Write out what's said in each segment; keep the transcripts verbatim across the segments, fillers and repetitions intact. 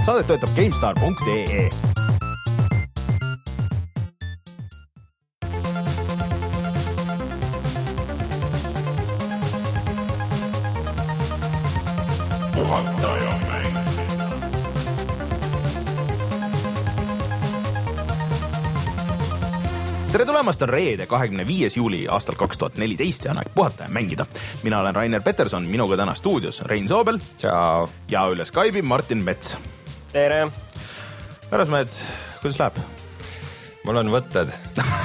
Saadet toetab GameStar punkt ee. Tere tulemast, on reede, kahekümne viies juuli aastal kaks tuhat neliteist ja on aeg puhata ja mängida. Mina olen Rainer Peterson, minuga täna stuudios Rein Soobel. Ciao. Ja üle Skype'i Martin Mets. Tere. Pärasmehed, kuidas läheb? Mul on võtted.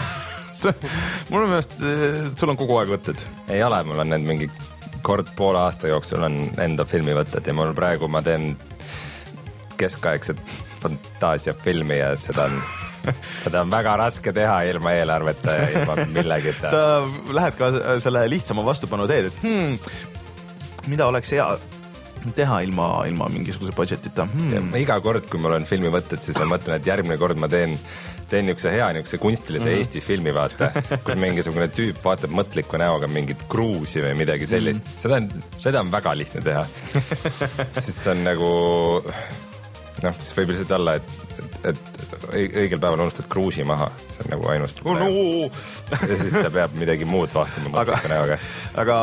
Mul on meelest, sul on kogu aeg võtted. Ei ole, mul on need mingi kord poole aasta jooksul on enda filmi võtted ja mul praegu ma teen keskaegset fantaasiafilmi ja seda on... seda on väga raske teha ilma eelarveta ja ilma millegita. Sa lähed ka selle lihtsama vastupanu teed, et hmm, mida oleks hea teha ilma, ilma mingisuguse budgetita. Hmm. Iga kord, kui mul on filmi võtted, siis ma mõtlen, et järgmine kord ma teen, teen niukse hea niukse kunstilise mm-hmm. Eesti filmi, vaata, kus mingisugune tüüp vaatab mõtliku näoga mingit kruusi või midagi sellist. Mm-hmm. Seda on, seda on väga lihtne teha. Siis on nagu... noh, siis võib lihtsalt olla, et, et, et õigel päeval unustad kruusi maha. See on nagu ainus oh, no. Ja siis ta peab midagi muud vaatima mõtliku näoga. Aga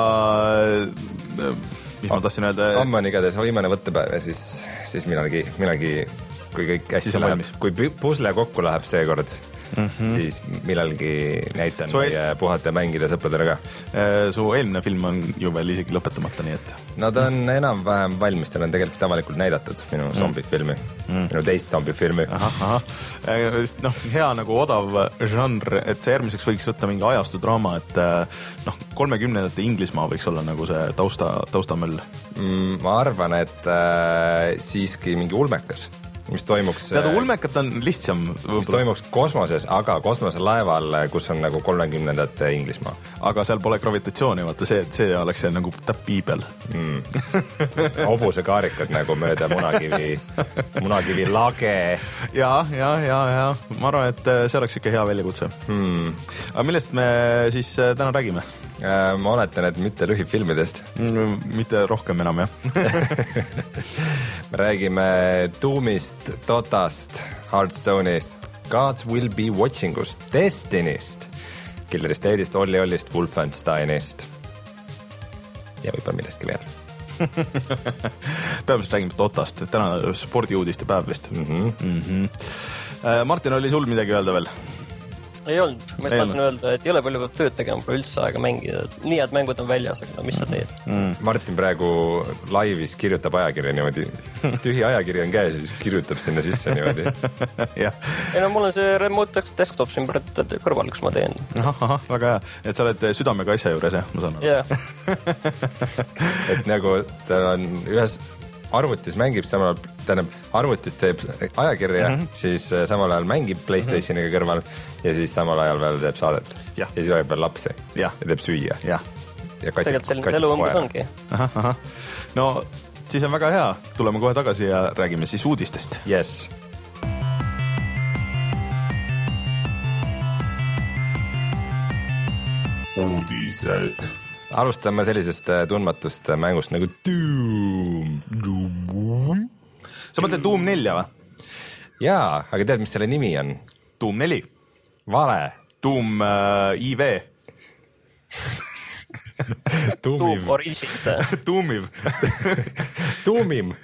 mis ma tahtsin öelda? Homme on igatahes viimane võttepäev ja siis, siis millalgi, millalgi kui kõik hästi läheb, kui pusle kokku läheb seekord, mm-hmm. siis millalgi näitan so meie el... puhata ja mängida sõpradele ka. Su eelmine film on ju veel isegi lõpetamata, nii et... No ta on enam-vähem valmis, ta on tegelikult avalikult näidatud minu mm. zombifilmi, mm. minu teist zombifilmi. Aha, aha. No, hea nagu odav žanr, et see järgmiseks võiks võtta mingi ajastudraama, et noh, kolmekümnendate Inglismaa võiks olla nagu see tausta, taustamöll. Mm, ma arvan, et äh, siiski mingi ulmekas. Mis toimuks... Teadu, ulmekat on lihtsam. Mis toimuks kosmoses, aga kosmoselaeval, kus on nagu kolmekümnendate Inglismaa. Aga seal pole gravitatsiooni, vaata see, et see oleks see nagu täppiibel. Mm. Hobuse kaarikad nagu mööda munakivi, munakivi lage. Ja, ja, ja, ja. Ma arvan, et see oleks ikka hea väljakutse. Hmm. Aga millest me siis täna räägime? Ma oletan, et mitte lühifilmidest. Mitte rohkem enam, jah. Me räägime Doomist, Dotast, Hearthstone'ist, Gods Will Be Watchingust, Destinyst, Killer Estate'ist, Olli Ollist, Wolfensteinist ja võib-olla millestki veel. Peamiselt räägime Dotast, täna spordiuudiste päev vist. Mm-hmm. Mm-hmm. Martin, oli sul midagi öelda veel? Ei olnud, ma just tahtsin öelda, et ei ole palju tööd tegema, pole üldse aega mängida. Nii, et mängud on väljas, aga no mis sa teed? Mm. Martin praegu laivis kirjutab ajakirja niimoodi. Tühi ajakiri on käes ja siis kirjutab sinna sisse niimoodi. Ja. Ei no, mul on see remote desktop siin kõrval, kus ma teen. Aha, aha, väga hea. Et sa oled südamega asja juures, jah? Ma saan aru. Yeah. Et nagu ta on ühes... arvutis mängib samal, tähendab, arvutis teeb ajakirja, mm-hmm. siis samal ajal mängib PlayStationiga mm-hmm. kõrval ja siis samal ajal veel teeb saadet. Ja, ja siis hoiab veel lapsi ja, ja teeb süüa. Ja, ja kassib, tegelikult selline elu umbes ongi. Aha, aha. No, siis on väga hea. Tuleme kohe tagasi ja räägime siis uudistest. Yes. Uudised. Alustame sellisest tundmatust mängust nagu Doom. Doom? Sa mõtled Doom nelja või? Jaa, aga tead, mis selle nimi on? Doom neli. Vale. Doom äh, I V. Doom Origins. Doomiv. Doomim.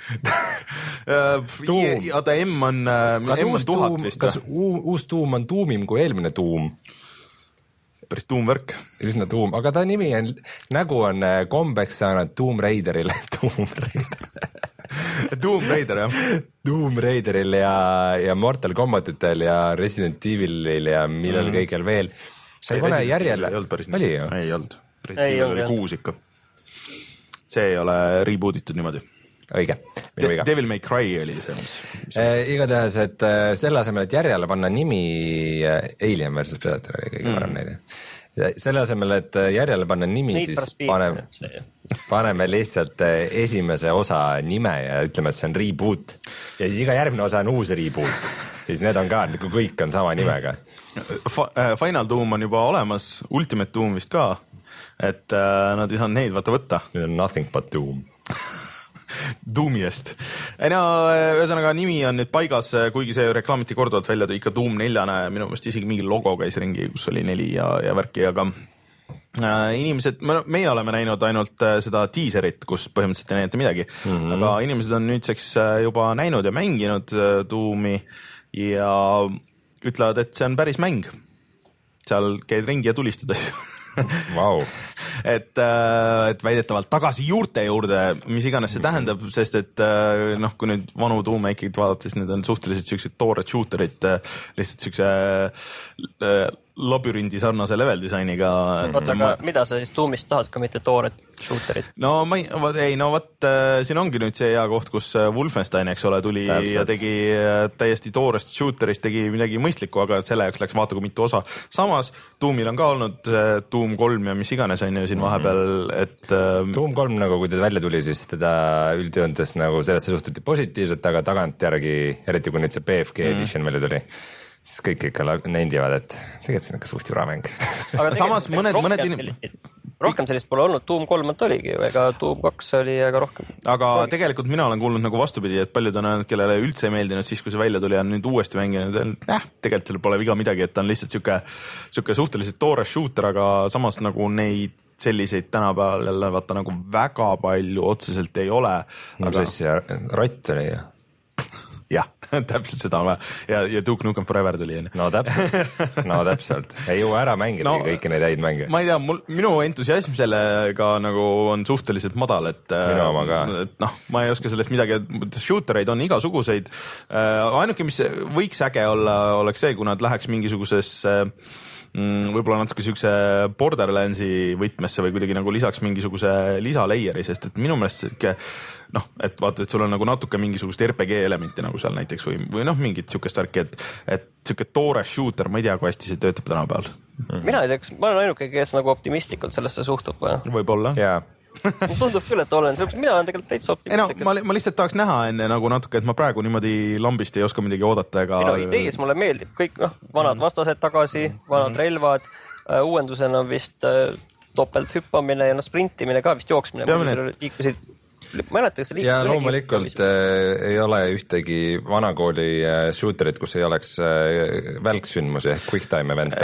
Oota, M on, M on tuhat vist. Kas uus Doom on Doomim kui eelmine Doom? Päris tuumvärk. Üsna tuum, aga ta nimi on, nägu on kombeks saanud Doom Raiderile. Doom Raider. Doom Raider, jah. Doom Raideril ja, ja Mortal Kombatitel ja Resident Evilil ja millal mm. kõigel veel. See ei ole järjel. Ei olnud päris nii. Oli ju? Ei olnud. Resident Evil oli kuus ikka. See ei ole rebootitud niimoodi. Õige. De- Devil May Cry oli see. Mis eh, igatahes, et selle asemel, et järjele panna nimi Alien versus Predator oli kõige mm. parem näide. Selle asemel, et järjele panna nimi, Need siis paneme, paneme lihtsalt esimese osa nime ja ütleme, et see on reboot. Ja siis iga järgmine osa on uus reboot. Siis need on ka, kõik on sama nimega. Final Doom on juba olemas, Ultimate Doom vist ka, et nad ei saanud neid vaata võtta. Nothing but Doom. Doomi eest. ei no ühesõnaga nimi on nüüd paigas, kuigi see reklaamiti korduvalt välja, ikka Doom neljane, minu meelest isegi mingi logo käis ringi, kus oli neli ja, ja värki, aga inimesed, meie oleme näinud ainult seda diiserit, kus põhimõtteliselt ei näidata midagi, mm -hmm. aga inimesed on nüüdseks juba näinud ja mänginud Doomi ja ütlevad, et see on päris mäng. Seal käid ringi ja tulistad asju. Wow. et, et väidetavalt tagasi juurte juurde, mis iganes see tähendab, sest et noh, kui nüüd vanu Doome ikkagi vaadates, need on suhteliselt siuksed toored shooterid, lihtsalt siukse labürindi sarnase level disainiga. Oota, aga ma... mida sa siis Doomist tahad, ka mitte toored shooterid? No ma ei, ei, no vat, siin ongi nüüd see hea koht, kus Wolfenstein, eks ole, tuli Täpselt. ja tegi täiesti toorest shooterist, tegi midagi mõistlikku, aga selle jaoks läks vaata kui mitu osa. Samas Doomil on ka olnud Doom kolm ja mis iganes on ju siin vahepeal, et... Doom kolm, nagu kui ta välja tuli, siis teda üldjoontes nagu sellesse suhtuti positiivselt, aga tagantjärgi, eriti kui nüüd see B F G mm. edition välja tuli, siis kõik ikka nendivad, et tegelikult see on ikka suht juramäng. Aga samas mõned, mõned inimesed... Rohkem sellist pole olnud, Doom kolm oli, ega Doom kaks oli, aga rohkem. Aga tegelikult mina olen kuulnud nagu vastupidi, et paljud on öelnud, kellele üldse ei meeldinud siis, kui see välja tuli ja nüüd uuesti mänginud, äh, tegelikult seal pole viga midagi, et ta on lihtsalt siuke, siuke suhteliselt toores shooter, aga samas nagu neid selliseid tänapäeval jälle vaata nagu väga palju otseselt ei ole. No aga... siis rott oli ju. jah, täpselt seda on ja, ja Duke Nukem Forever tuli. No täpselt, no täpselt. Ei jõua ära mängida no, kõiki neid häid mänge. Ma ei tea, mul, minu entusiasm sellega nagu on suhteliselt madal, et, et noh, ma ei oska sellest midagi, shootereid on igasuguseid. Ainuke, mis võiks äge olla, oleks see, kui nad läheks mingisuguses võib-olla natuke siukse Borderlandsi võtmesse või kuidagi nagu lisaks mingisuguse lisalayeri, sest et minu meelest siuke noh, et vaata, et sul on nagu natuke mingisugust R P G elementi nagu seal näiteks või, või noh, mingit siukest värki, et, et siuke toore shooter, ma ei tea, kui hästi see töötab tänapäeval. Mina ei tea, kas ma olen ainuke, kes nagu optimistlikult sellesse suhtub või? Võib-olla. Jaa. Tundub küll, et olen, mina olen tegelikult täitsa optimistlik. No, ma, ma lihtsalt tahaks näha enne nagu natuke, et ma praegu niimoodi lambist ei oska midagi oodata ega... Minu idees mulle meeldib kõik noh, vanad vastased tagasi, vanad relvad, uuendusena vist topelt hüppamine ja no sprintimine ka vist jooksmine. Peamine... Liikusid... Mäletakse, ja loomulikult äh, ei ole ühtegi vanakooli äh, shooterit, kus ei oleks äh, välksündmusi ehk quick time event'e.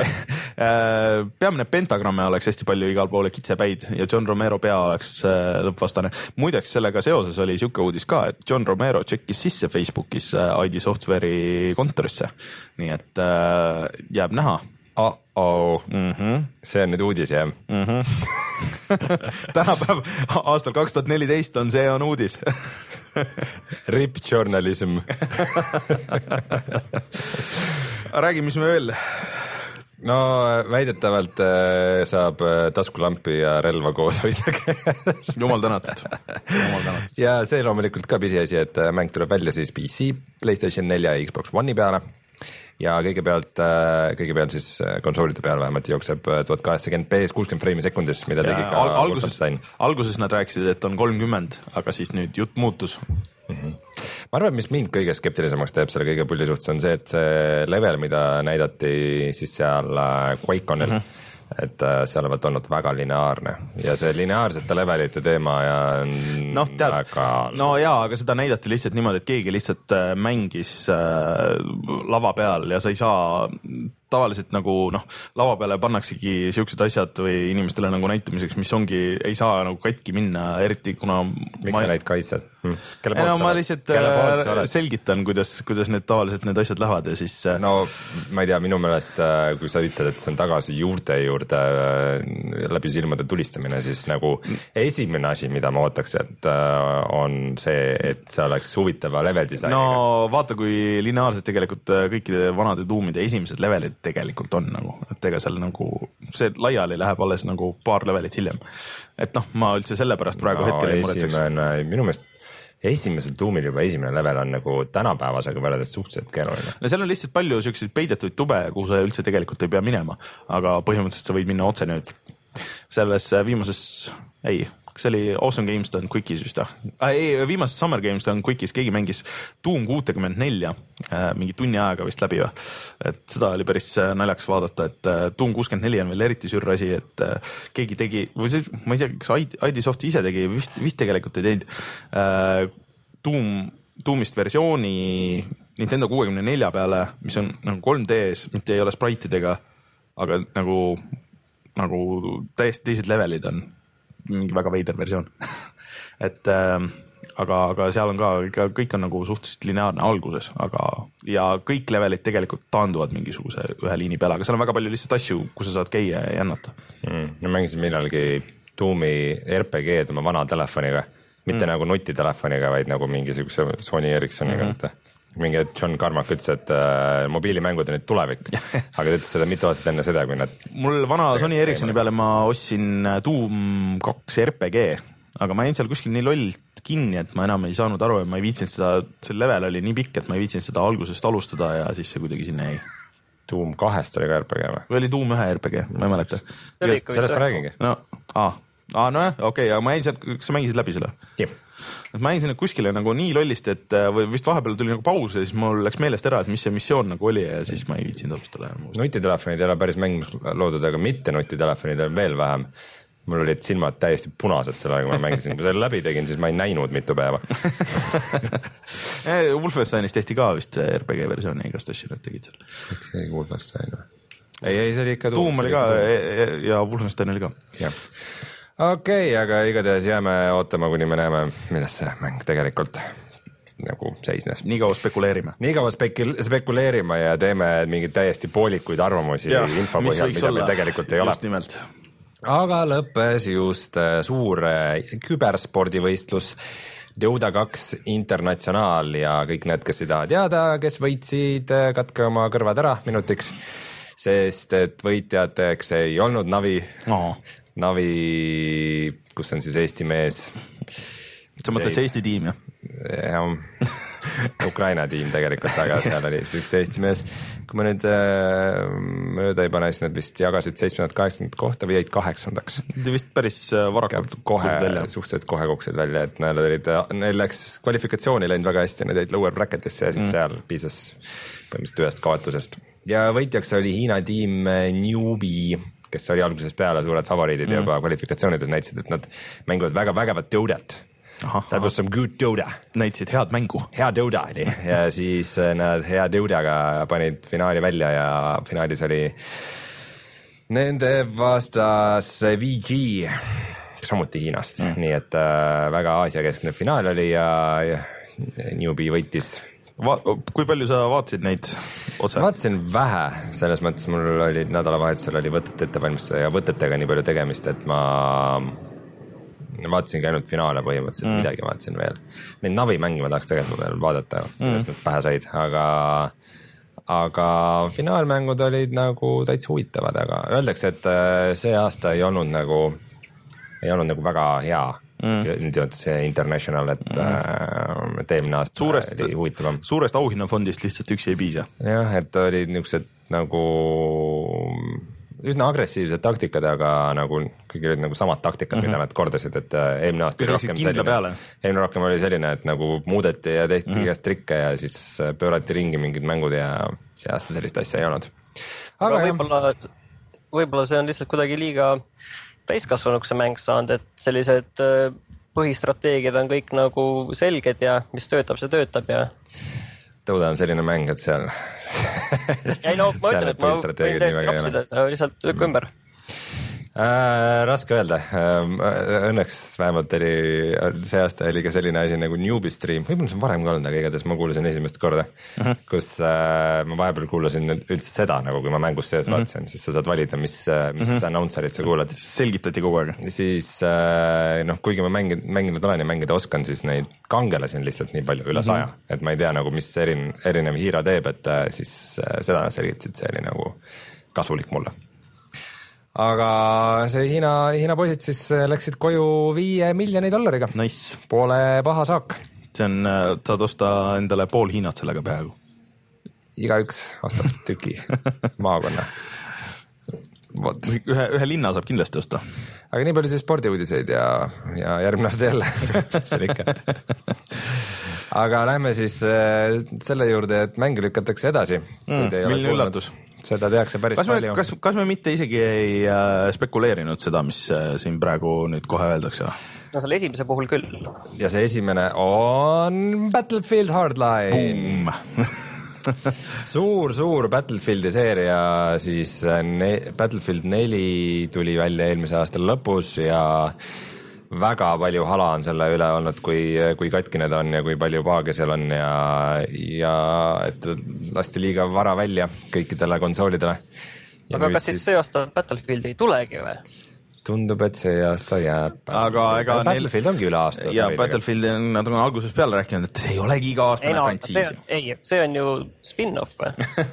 Peamine pentagramme oleks hästi palju igal poole kitsepäid ja John Romero pea oleks äh, lõppvastane. Muideks sellega seoses oli siuke uudis ka, et John Romero tšekkis sisse Facebookis äh, I D Software'i kontorisse. Nii et äh, jääb näha. Oh-oh, mm-hmm. See on nüüd uudis, jah? Mm-hmm. Tänapäev aastal kaks tuhat neliteist on see on uudis. Rip journalism. Räägi, mis me veel? No väidetavalt äh, saab taskulampi ja relva koos hoida. Jumal tänatud. Jumal tänatud. Ja see loomulikult ka pisiasi, et mäng tuleb välja siis P C, PlayStation neli ja Xbox One'i peale. Ja kõigepealt, kõigepealt siis konsoolide peal vähemalt jookseb tuhat kaheksakümmend p kuuskümmend freimi sekundis, mida ja, tegi ka al alguses, alguses nad rääkisid, et on kolmkümmend, aga siis nüüd jutt muutus. Mm-hmm. Ma arvan, mis mind kõige skeptilisemaks teeb selle kõige pulli suhtes on see, et see level, mida näidati siis seal QuakeConil, mm-hmm. et seal olevat olnud väga lineaarne ja see lineaarsete levelite teema ja no, tead, väga... No jaa, aga seda näidati lihtsalt niimoodi, et keegi lihtsalt mängis äh, lava peal ja sa ei saa tavaliselt nagu noh, lava peale pannaksegi siuksed asjad või inimestele nagu näitamiseks, mis ongi, ei saa nagu katki minna, eriti kuna miks ma... sa neid kaitsed? Hmm. Ei, no ma lihtsalt äh, selgitan, kuidas, kuidas need tavaliselt need asjad lähevad ja siis äh... no ma ei tea, minu meelest kui sa ütled, et see on tagasi juurte juurde äh, läbi silmade tulistamine, siis nagu esimene asi, mida ma ootaks, et äh, on see, et see oleks huvitava level disainiga. No vaata, kui lineaarselt tegelikult kõikide vanade Doomide esimesed levelid tegelikult on nagu, et ega seal nagu see laiali läheb alles nagu paar levelit hiljem. Et noh, ma üldse sellepärast praegu no, hetkel ei muretseks. Minu meelest esimesel Doomil juba esimene level on nagu tänapäevasega võrreldes suhteliselt keeruline. No seal on lihtsalt palju selliseid peidetuid tube, kuhu sa üldse tegelikult ei pea minema, aga põhimõtteliselt sa võid minna otse nüüd selles viimases, ei, kas oli Awesome Games done Quickis vist ah? ei, viimases Summer Games done Quickis keegi mängis Doom kuutekümmend nelja mingi tunni aega vist läbi, et seda oli päris naljakas vaadata, et Doom kuuskümmend neli on veel eriti sürr asi, et keegi tegi, või see, ma ei tea, kas I D Soft ise tegi, vist, vist tegelikult ei teinud Doom, Doomist versiooni Nintendo kuuekümne nelja peale, mis on nagu kolm D-s, mitte ei ole spriteidega, aga nagu, nagu täiesti teised levelid on, mingi väga veider versioon et äh, aga, aga seal on ka, kõik on nagu suhteliselt lineaarne alguses, aga ja kõik levelid tegelikult taanduvad mingisuguse ühe liini peale, aga seal on väga palju lihtsalt asju, kus sa saad käia ja jännata mm,. ma mängisin millalgi Doomi R P G-d oma vana telefoniga, mitte mm. nagu nutitelefoniga, vaid nagu mingisuguse Sony Ericssoniga mm. -hmm. mingi John Carmack ütles, et äh, mobiilimängud on nüüd tulevik, aga ta ütles seda mitu aastat enne seda, kui nad mul vana Sony Ericssoni peale ma ostsin Doom kaks R P G, aga ma jäin seal kuskil nii lollt kinni, et ma enam ei saanud aru ja ma ei viitsinud seda, see level oli nii pikk, et ma ei viitsinud seda algusest alustada ja siis see kuidagi sinna jäi. Doom kahest oli ka R P G või? Või oli Doom ühe R P G, ma ei mäleta. Sellest ma räägingi. No, aa, aa, no jah, okei okay,, aga ma jäin seal, kas sa mängisid läbi selle? Jep. Et ma jäin sinna kuskile nagu nii lollist, et või vist vahepeal tuli nagu paus ja siis mul läks meelest ära, et mis see missioon nagu oli ja siis ma ei viitsinud alustada. Nutitelefonid ei ole päris mängus loodud, aga mitte nutitelefonid on veel vähem. Mul olid silmad täiesti punased selle, kui ma mängisin. Kui selle läbi tegin, siis ma ei näinud mitu päeva. Wolfensteinis tehti ka vist R P G versiooni, igast asju nad tegid seal. Miks see oli Wolfenstein? Ei, ei, see oli ikka Doom. Doom oli ka ja Wolfenstein oli ka. Jah. Okei, okay, aga igatahes jääme ootama, kuni me näeme, milles see mäng tegelikult nagu seisnes. Nii kaua spekuleerime. Nii kaua spekul- spekuleerime ja teeme mingid täiesti poolikuid arvamusi ja, info põhjal, mida meil tegelikult ei ole. Just nimelt. Aga lõppes just suur küberspordivõistlus Dota kaks Internatsionaal ja kõik need, kes ei taha teada, kes võitsid, katke oma kõrvad ära minutiks, sest et võitjateks ei olnud Navi. Oh. Navi, kus on siis Eesti mees. Sa mõtled see Eesti tiim, jah? jah, Ukraina tiim tegelikult, aga seal oli üks Eesti mees. Kui ma nüüd äh, mööda ei pane, siis nad vist jagasid seitsmendat, kaheksandat kohta või jäid kaheksandaks. Te vist päris varakult kohe, suhteliselt kohe kuksid välja, et neil, olid, neil läks kvalifikatsiooni läinud väga hästi, need jäid lower bracketisse ja siis mm. seal piisas põhimõtteliselt ühest kaotusest. Ja võitjaks oli Hiina tiim Newbie, kes oli algusest peale suured favoriidid mm. ja juba kvalifikatsioonides näitasid, et nad mängivad väga vägevat Dodat. That was some good Dota. Näitasid head mängu. Hea Dota oli ja siis nad hea Dotaga panid finaali välja ja finaalis oli nende vastas V G, samuti Hiinast, mm. nii et äh, väga aasiakeskne finaal oli ja, ja Newbie võitis. Va- kui palju sa vaatasid neid otse? Vaatasin vähe, selles mõttes mul oli nädalavahetusel oli võtete ettevalmistuse ja võtetega nii palju tegemist, et ma vaatasin ka ainult finaale põhimõtteliselt mm. midagi vaatasin veel. Neid Navi mängi ma tahaks tegelikult veel vaadata, millest mm. nad pähe said, aga, aga finaalmängud olid nagu täitsa huvitavad, aga öeldakse, et see aasta ei olnud nagu, ei olnud nagu väga hea. Mm. Nüüd see International, et mm. äh, eelmine aasta suurest, oli huvitavam. Suurest auhinnafondist lihtsalt üksi ei piisa. Jah, et olid niisugused nagu üsna agressiivsed taktikad, aga nagu kõik olid nagu samad taktikad, mm-hmm. mida nad kordasid, et eelmine aasta rohkem selline, eelmine rohkem oli selline, et nagu muudeti ja tehti mm-hmm. igast trikke ja siis pöörati ringi mingid mängud ja see aasta sellist asja ei olnud. Aga, aga võib-olla, võib-olla see on lihtsalt kuidagi liiga täiskasvanuks see mäng saanud, et sellised põhistrateegiad on kõik nagu selged ja mis töötab, see töötab ja Dota on selline mäng, et seal ei no, ma ütlen, et ma võin täiesti rapsida, see on lihtsalt lükk ümber. Äh, raske öelda. Äh, õnneks vähemalt oli, see aasta oli ka selline asi nagu Newbie Stream. Võib-olla see on varem ka olnud, aga igatahes ma kuulasin esimest korda, uh-huh. kus äh, ma vahepeal kuulasin üldse seda, nagu kui ma mängus sees uh-huh. vaatasin, siis sa saad valida, mis, mis uh-huh. announcerit sa kuulad. Selgitati kogu aeg. Siis, äh, noh, kuigi ma mängin, mänginud olen ja mängida oskan, siis neid kangelasin lihtsalt nii palju, üle saja. Uh-huh. Et ma ei tea, nagu, mis erin, erinev hiira teeb, et äh, siis äh, seda selgitasid, see oli nagu kasulik mulle. Aga see Hiina, Hiina poisid siis läksid koju viie miljoni dollariga. Nice. Poole paha saak. See on, saad osta endale pool Hiinat sellega peaaegu. Iga üks ostab tüki maakonna. Vot. ühe, ühe linna saab kindlasti osta. Aga nii palju siis spordiuudiseid ja, ja järgmine aasta jälle see on ikka. Aga lähme siis äh, selle juurde, et mänge lükatakse edasi. Mm, milline üllatus. Seda tehakse päris kas me, palju. Kas, kas me mitte isegi ei äh, spekuleerinud seda, mis äh, siin praegu nüüd kohe öeldakse? No selle esimese puhul küll. Ja see esimene on Battlefield Hardline. suur, suur Battlefieldi seeria, siis ne- Battlefield neli tuli välja eelmise aasta lõpus ja väga palju hala on selle üle olnud, kui, kui katkine ta on ja kui palju paage seal on ja, ja et lasti liiga vara välja kõikidele konsoolidele. Aga kas siis see aasta Battlefield ei tulegi või? Tundub, et see aasta jääb. Aga ega Battlefield neil... ongi üle aasta. Ja Battlefield on, nad on alguses peale rääkinud, et see ei olegi iga aastane no, frantsiis. Ei, see on ju spin-off või?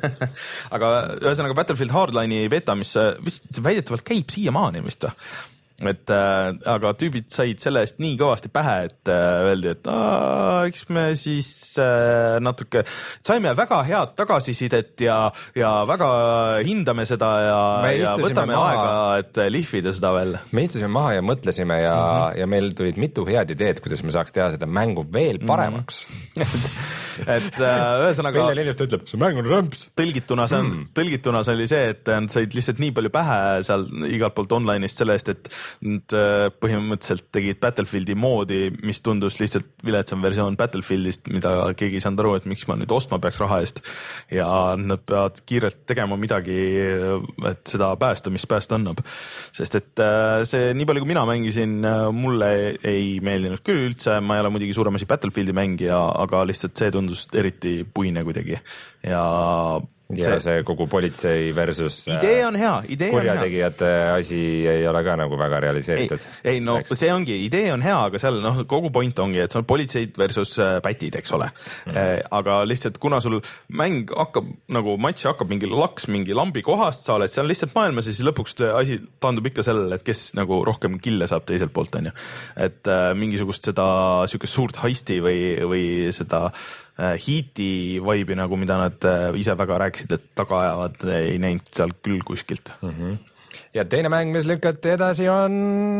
Aga ühesõnaga Battlefield Hardline'i beta, mis vist väidetavalt käib siiamaani vist või? Et äh, aga tüübid said selle eest nii kõvasti pähe, et äh, öeldi, et aa, eks me siis äh, natuke saime väga head tagasisidet ja, ja väga hindame seda ja, ja võtame maha. aega, et lihvida seda veel. Me istusime maha ja mõtlesime ja, mm-hmm. ja meil tulid mitu head ideed, kuidas me saaks teha seda mängu veel paremaks. Mm-hmm. et äh, ühesõnaga Vilja Lillust ütleb, see mäng on rõmps. Tõlgituna see, on, mm. tõlgituna see oli see, et nad said lihtsalt nii palju pähe seal igalt poolt online'ist selle eest, et nad põhimõtteliselt tegid Battlefieldi moodi, mis tundus lihtsalt viletsam versioon Battlefieldist, mida keegi ei saanud aru, et miks ma nüüd ostma peaks raha eest ja nad peavad kiirelt tegema midagi, et seda päästa, mis päästa annab. Sest et see, nii palju kui mina mängisin, mulle ei meeldinud küll üldse, ma ei ole muidugi suurem asi Battlefieldi mängija, aga lihtsalt see tundus eriti puine kuidagi ja ja see, see kogu politsei versus idee on hea, idee kurjategijate on hea. Asi ei ole ka nagu väga realiseeritud. Ei, ei no eks. See ongi, idee on hea, aga seal noh, kogu point ongi, et see on politseid versus pätid, eks ole. Mm-hmm. Aga lihtsalt kuna sul mäng hakkab, nagu matš hakkab mingi laks, mingi lambi kohast, sa oled seal lihtsalt maailmas ja siis lõpuks asi taandub ikka sellele, et kes nagu rohkem kille saab teiselt poolt, on ju. Et äh, mingisugust seda sükest suurt heisti või, või seda äh, hiiti vaibi, nagu mida nad äh, ise väga rääkisid, et taga ajavad, ei näinud seal küll kuskilt. Mm-hmm. Ja teine mäng, mis lükati edasi on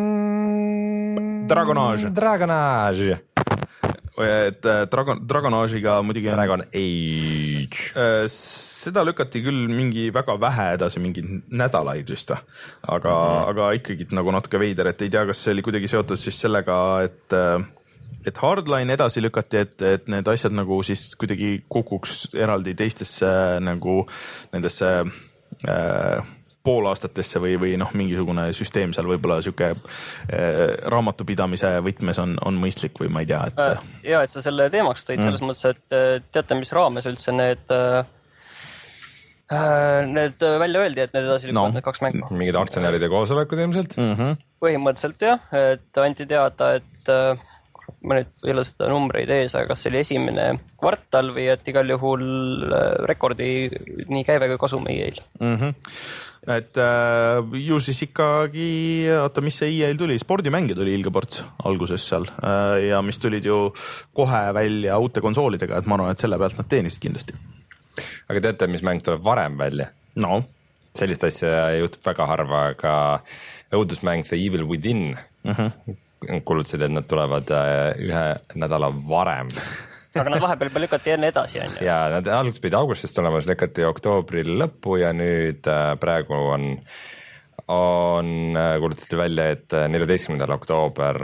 Dragonage. Dragonage. Et Dragon, Dragonage'iga muidugi on... Dragon Age. Seda lükati küll mingi väga vähe edasi, mingi nädalaid vist. Aga, mm-hmm. aga ikkagi nagu natuke veider, et ei tea, kas see oli kuidagi seotud siis sellega, et et Hardline edasi lükati, et, et need asjad nagu siis kuidagi kukuks eraldi teistesse nagu nendesse äh, poolaastatesse või, või noh, mingisugune süsteem seal võib-olla siuke äh, raamatupidamise võtmes on, on mõistlik või ma ei tea, et äh, ja, et sa selle teemaks tõid mm. selles mõttes, et teate, mis raames üldse need äh, need välja öeldi, et need edasi lükavad no. Need kaks mängu. Mingid aktsionäride koosolekud ilmselt? Mm-hmm. Põhimõtteliselt jah, et anti teada, et äh, ma nüüd ei ole seda numbreid ees, aga kas see oli esimene kvartal või et igal juhul rekordi nii käive kui kasum E A-l. Mm-hmm. Et äh, ju siis ikkagi, oota, mis see E A-l tuli, spordimänge tuli ilgeports alguses seal äh, ja mis tulid ju kohe välja uute konsoolidega, et ma arvan, et selle pealt nad teenisid kindlasti. Aga teate, mis mäng tuleb varem välja? No. Sellist asja juhtub väga harva, aga õudusmäng The Evil Within mm-hmm. kulutasid, et nad tulevad ühe nädala varem. Aga nad vahepeal peal lükati enne edasi, on ju? Ja nad alguses pidi augustist tulemas, lükati oktoobri lõppu ja nüüd praegu on, on kulutati välja, et neljateistkümnendal oktoober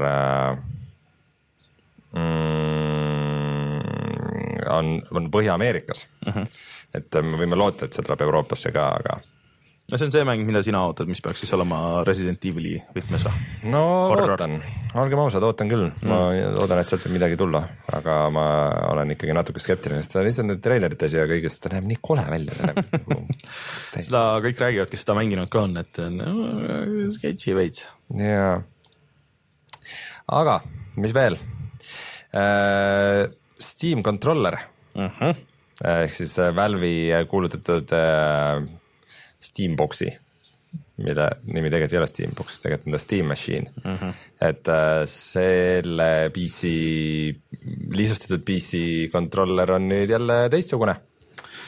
mm, on, on Põhja-Ameerikas. Mm-hmm. Et me võime loota, et see tuleb Euroopasse ka, aga no see on see mäng, mida sina ootad, mis peaks siis olema Resident Evil'i võtmes või? No Horror. Ootan, olgem ausad, ootan küll. Mm. Ma oodan, et sealt võib midagi tulla, aga ma olen ikkagi natuke skeptiline, sest ta lihtsalt need treilerites ja kõigest, ta näeb nii kole välja. Seda kõik räägivad, kes seda mänginud ka on, et no, sketši veits. Jaa. Aga, mis veel? Uh, Steam Controller. Uh-huh. Ehk siis Valve'i kuulutatud uh, Steamboxi, mille nimi tegelikult ei ole Steambox, tegelikult on ta Steam Machine. Mm-hmm. Et äh, selle P C, liisustatud P C controller on nüüd jälle teistsugune.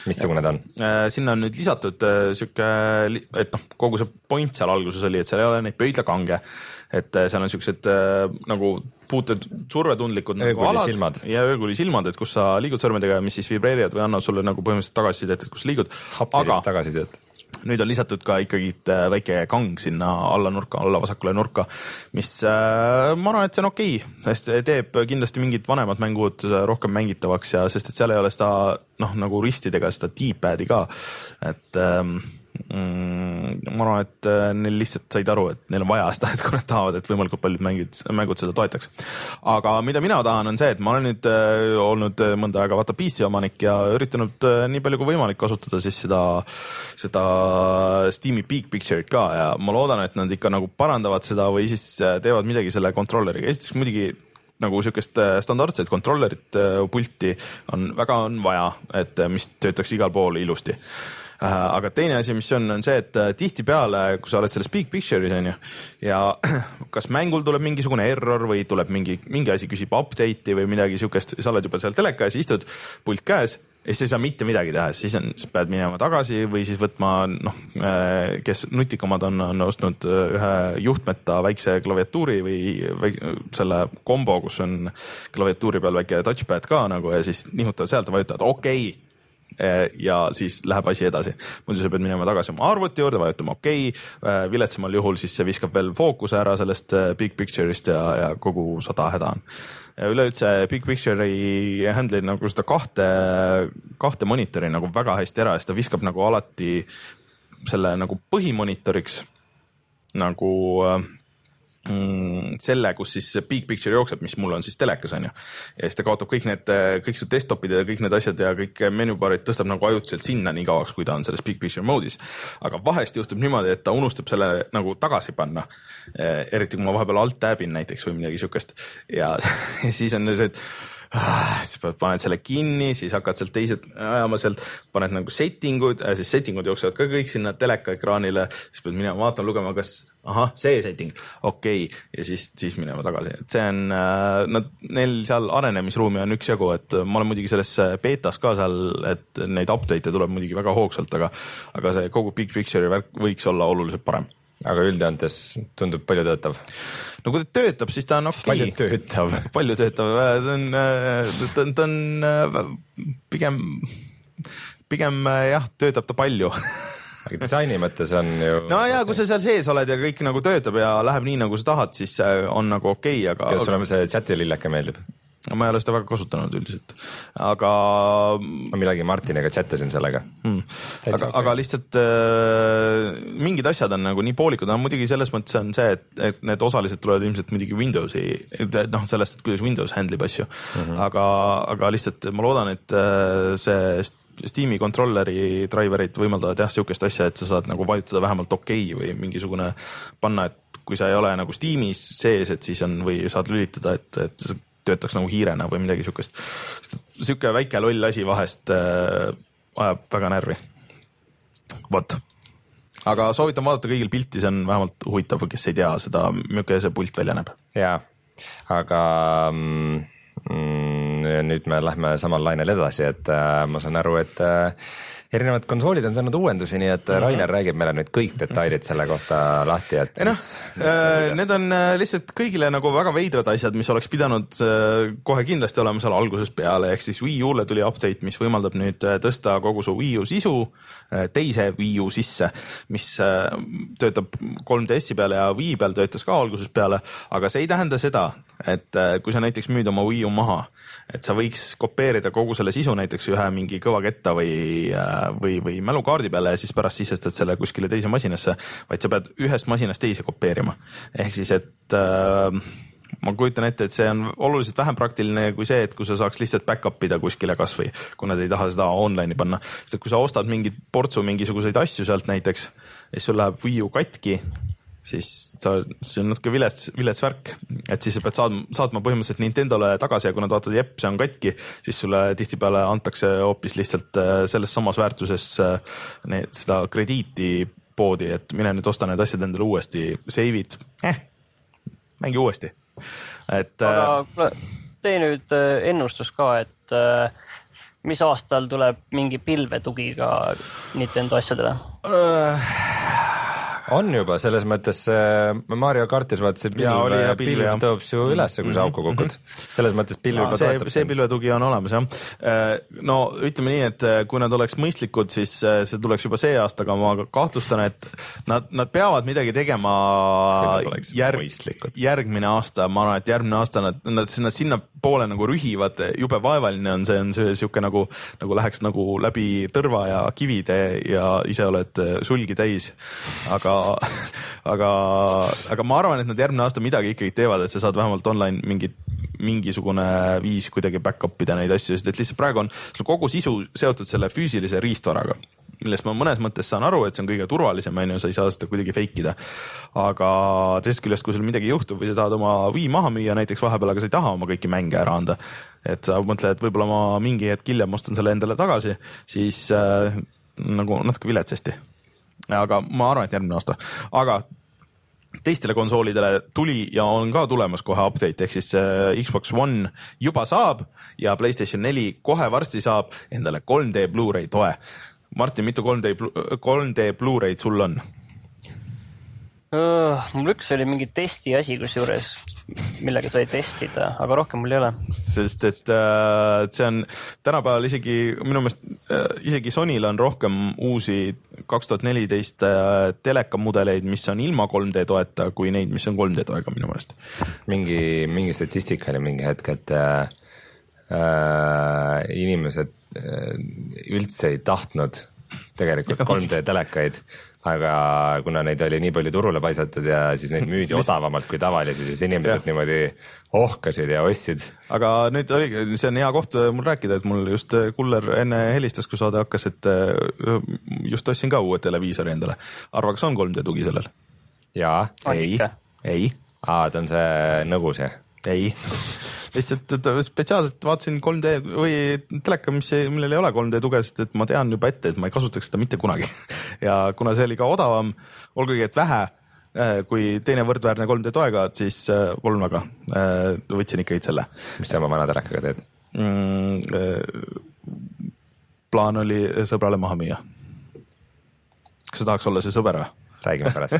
missugune ta on? Sinna on nüüd lisatud siuke, et noh, kogu see point seal alguses oli, et seal ei ole neid pöidlakange, et seal on siuksed nagu puutud survetundlikud nagu alad ja öökuli silmad, et kus sa liigud sõrmedega, mis siis vibreerivad või annavad sulle nagu põhimõtteliselt tagasisidet, et kus liigud. Haptilist tagasisidet. Nüüd on lisatud ka ikkagi väike kang sinna alla nurka, alla vasakule nurka, mis äh, ma arvan, et see on okei, sest see teeb kindlasti mingid vanemad mängud rohkem mängitavaks ja sest, et seal ei ole seda noh, nagu ristidega seda D-pad'i ka, et ähm, mm, ma arvan, et neil lihtsalt said aru, et neil on vaja seda, et kui nad tahavad, et võimalikult paljud mängid, mängud seda toetaks. Aga mida mina tahan, on see, et ma olen nüüd äh, olnud mõnda aega vaata P C omanik ja üritanud äh, nii palju kui võimalik kasutada siis seda, seda Steam'i Big Picture'it ka ja ma loodan, et nad ikka nagu parandavad seda või siis teevad midagi selle kontrolleriga. Esiteks muidugi nagu siukest standardset kontrollerit pulti on väga on vaja, et mis töötaks igal pool ilusti. Aga teine asi, mis on, on see, et tihtipeale, kui sa oled selles Big Picture'is on ju, ja kas mängul tuleb mingisugune error või tuleb mingi, mingi asi küsib update'i või midagi siukest, sa oled juba seal teleka ja siis istud pult käes ja siis ei saa mitte midagi teha, siis, on, siis pead minema tagasi või siis võtma, noh, kes nutikamad on, on ostnud ühe juhtmeta väikse klaviatuuri või väik, selle kombo, kus on klaviatuuri peal väike touchpad ka nagu ja siis nihutad sealt ja vajutad okei okay. Ja siis läheb asi edasi. Muidu sa pead minema tagasi oma arvuti juurde, vajutama okei, okay. Viletsamal juhul siis see viskab veel fookuse ära sellest Big Picture'ist ja, ja kogu sada häda on. Ja üleüldse Big Picture'i handle'id nagu seda kahte, kahte monitori nagu väga hästi ära ja seda viskab nagu alati selle nagu põhimonitoriks nagu mm, selle, kus siis Big Picture jookseb, mis mul on siis telekas on ju. Ja siis ta kaotab kõik need, kõik su desktopid ja kõik need asjad ja kõik menübarid tõstab nagu ajutiselt sinna nii kauaks, kui ta on selles Big Picture moodis. Aga vahest juhtub niimoodi, et ta unustab selle nagu tagasi panna. Eriti kui ma vahepeal alt tabin näiteks või midagi siukest. Ja, ja siis on see, et Ah, siis paned selle kinni, siis hakkad sealt teised ajama sealt, paned nagu settingud, siis settingud jooksevad ka kõik sinna teleka ekraanile, siis pead minema vaatama, lugema, kas ahah, see setting, okei, okay. Ja siis, siis minema tagasi. Et see on, nad, neil seal arenemisruumi on üks jagu, et ma olen muidugi selles betas ka seal, et neid update'e tuleb muidugi väga hoogsalt, aga, aga see kogu Big Picture'i värk võiks olla oluliselt parem. Aga üldjoontes tundub palju töötav. No kui ta töötab, siis ta on okei. Palju töötav. Palju töötav. Ta on, ta on, ta on pigem, pigem jah, töötab ta palju. Aga disaini mõttes on ju... No ja kui sa seal sees oled ja kõik nagu töötab ja läheb nii, nagu sa tahad, siis on nagu okei, aga... Kas sulle see chati lilleke meeldib? Ma ei ole seda väga kasutanud üldiselt, aga... Ma millegi Martiniga chattasin sellega. Hmm. Aga, okay. aga lihtsalt äh, mingid asjad on nagu nii poolikud, aga muidugi selles mõttes on see, et, et need osalised tulevad ilmselt muidugi Windowsi, noh sellest, et kuidas Windows handlib asju, mm-hmm. aga, aga lihtsalt ma loodan, et see Steam'i kontrolleri driverid võimaldavad jah siukest asja, et sa saad nagu vajutada vähemalt okei või mingisugune panna, et kui sa ei ole nagu Steam'is sees, et siis on või saad lülitada, et, et töötaks nagu hiirena või midagi siukest. Siuke väike loll asi vahest äh, ajab väga närvi. Vot. Aga soovitan vaadata kõigil pilti, see on vähemalt huvitav, kes ei tea seda, milline see pult välja näeb. Jaa, aga mm, nüüd me lähme samal lainel edasi, et äh, ma saan aru, et äh, erinevad konsoolid on saanud uuendusi, nii et mm-hmm. Rainer räägib meile nüüd kõik detailid selle kohta lahti, et mis, no, mis need on lihtsalt kõigile nagu väga veidrad asjad, mis oleks pidanud kohe kindlasti olema seal algusest peale, ehk siis Wii U'le tuli update, mis võimaldab nüüd tõsta kogu su Wii U sisu teise Wii U sisse, mis töötab kolm D S-i peale ja Wii peal töötas ka algusest peale, aga see ei tähenda seda, et kui sa näiteks müüd oma Wii U maha, et sa võiks kopeerida kogu selle sisu näiteks ühe mingi kõvaketta või või, või mälukaardi peale ja siis pärast sisestad selle kuskile teise masinasse, vaid sa pead ühest masinast teise kopeerima. Ehk siis, et äh, ma kujutan ette, et see on oluliselt vähem praktiline kui see, et kui sa saaks lihtsalt back-up ida kuskile kas või, kui nad ei taha seda online'i panna. Sest et kui sa ostad mingit portsu mingisuguseid asju sealt näiteks, ja siis sul läheb Wii U katki, siis sa, see on natuke vilets, vilets värk, et siis sa pead saadma, saatma põhimõtteliselt Nintendole tagasi ja kui nad vaatavad, jep, see on katki, siis sulle tihtipeale antakse hoopis lihtsalt selles samas väärtuses need, seda krediiti poodi, et mine nüüd osta need asjad endale uuesti, save'id, eh, mängi uuesti. Et, aga tee nüüd ennustus ka, et mis aastal tuleb mingi pilvetugiga Nintendo asjadele? On juba, selles mõttes Mario kartis vaat see pilv, ja, pilv, pilv tõob ju üles, kui sa auku kukud. Selles mõttes pilv juba toetab. See pilvetugi on olemas, jah. No ütleme nii, et kui nad oleks mõistlikud, siis see tuleks juba see aasta, aga ma kahtlustan, et nad, nad peavad midagi tegema järg, järgmine aasta. Ma arvan, et järgmine aasta nad, nad, nad sinna poole nagu rühivad, jube vaevaline on see, on see siuke nagu, nagu läheks nagu läbi tõrva ja kivide ja ise oled sulgi täis, aga aga, aga ma arvan, et nad järgmine aasta midagi ikkagi teevad, et sa saad vähemalt online mingi, mingisugune viis kuidagi back-up ida neid asju, sest et lihtsalt praegu on sul kogu sisu seotud selle füüsilise riistvaraga, millest ma mõnes mõttes saan aru, et see on kõige turvalisem, on ju, sa ei saa seda kuidagi fake ida. Aga teisest küljest, kui sul midagi juhtub või sa tahad oma Wii maha müüa näiteks vahepeal, aga sa ei taha oma kõiki mänge ära anda, et sa mõtled, et võib-olla ma mingi hetk hiljem ostan selle endale tagasi, siis äh, nagu natuke viletsasti. Aga ma arvan, et järgmine aasta. Aga teistele konsoolidele tuli ja on ka tulemas kohe update, ehk siis Xbox One juba saab ja PlayStation neli kohe varsti saab endale kolm D Blu-ray toe. Martin, mitu kolm D, kolm D Blu-ray'd sul on? Uh, mul üks oli mingi testi asi kusjuures, millega sai testida, aga rohkem mul ei ole. Sest et äh, see on tänapäeval isegi, minu meelest äh, isegi Sonyl on rohkem uusi kaks tuhat neliteist äh, telekamudeleid, mis on ilma kolm D toeta, kui neid, mis on kolm D toega minu meelest. Mingi, mingi statistika oli mingi hetk, et äh, äh, inimesed äh, üldse ei tahtnud tegelikult kolm D telekaid, aga kuna neid oli nii palju turule paisatud ja siis neid müüdi odavamalt kui tavalisi, siis inimesed niimoodi ohkasid ja ostsid. Aga nüüd oligi, see on hea koht mul rääkida, et mul just kuller enne helistas, kui saade hakkas, et just ostsin ka uue televiisori endale. Arva, kas on kolm D tugi sellel? Jaa. Ei. Ei. Aa, ta on see nõgus, jah? Ei. Lihtsalt spetsiaalselt vaatasin kolm D või teleka, mis ei, millel ei ole kolm D tuge, sest et ma tean juba ette, et ma ei kasutaks seda mitte kunagi. Ja kuna see oli ka odavam, olgugi et vähe, kui teine võrdväärne kolm D toega, siis kolm väga võtsin ikkagi selle. Mis sa oma vana telekaga teed? Mm, plaan oli sõbrale maha müüa. Kas sa tahaks olla see sõber või? Räägime pärast.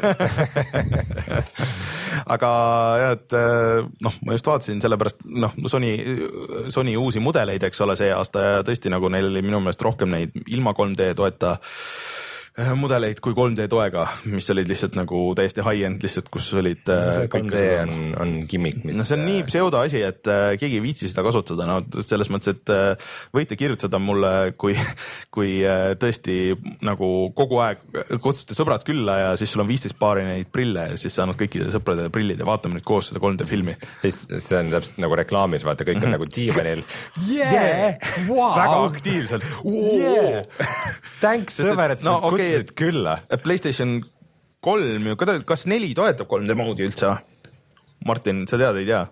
Aga jah, et noh, ma just vaatasin sellepärast, noh, Sony, Sony uusi mudeleid, eks ole, see aasta ja tõesti nagu neil oli minu meelest rohkem neid ilma kolm D toeta mudeleid kui kolm D toega, mis olid lihtsalt nagu täiesti high-end lihtsalt, kus olid no, kolm D on, on gimmick, mis... No see on nii pseudo asi, et keegi ei viitsi seda kasutada, no selles mõttes, et võite kirjutada mulle, kui, kui tõesti nagu kogu aeg kutsuste sõbrad külla ja siis sul on viisteist paari neid prille ja siis saanud kõikide sõprade prillid ja vaatame nüüd koos seda kolm D filmi. See on täpselt nagu reklaamis, vaata, kõik on mm-hmm. nagu diivanil. Yeah! Wow! Väga aktiivselt. Yeah! Thanks, sõber, et sa no, kutsusid külla. PlayStation kolm, kas neli toetab kolm D moodi üldse? Martin, sa tead, ei tea?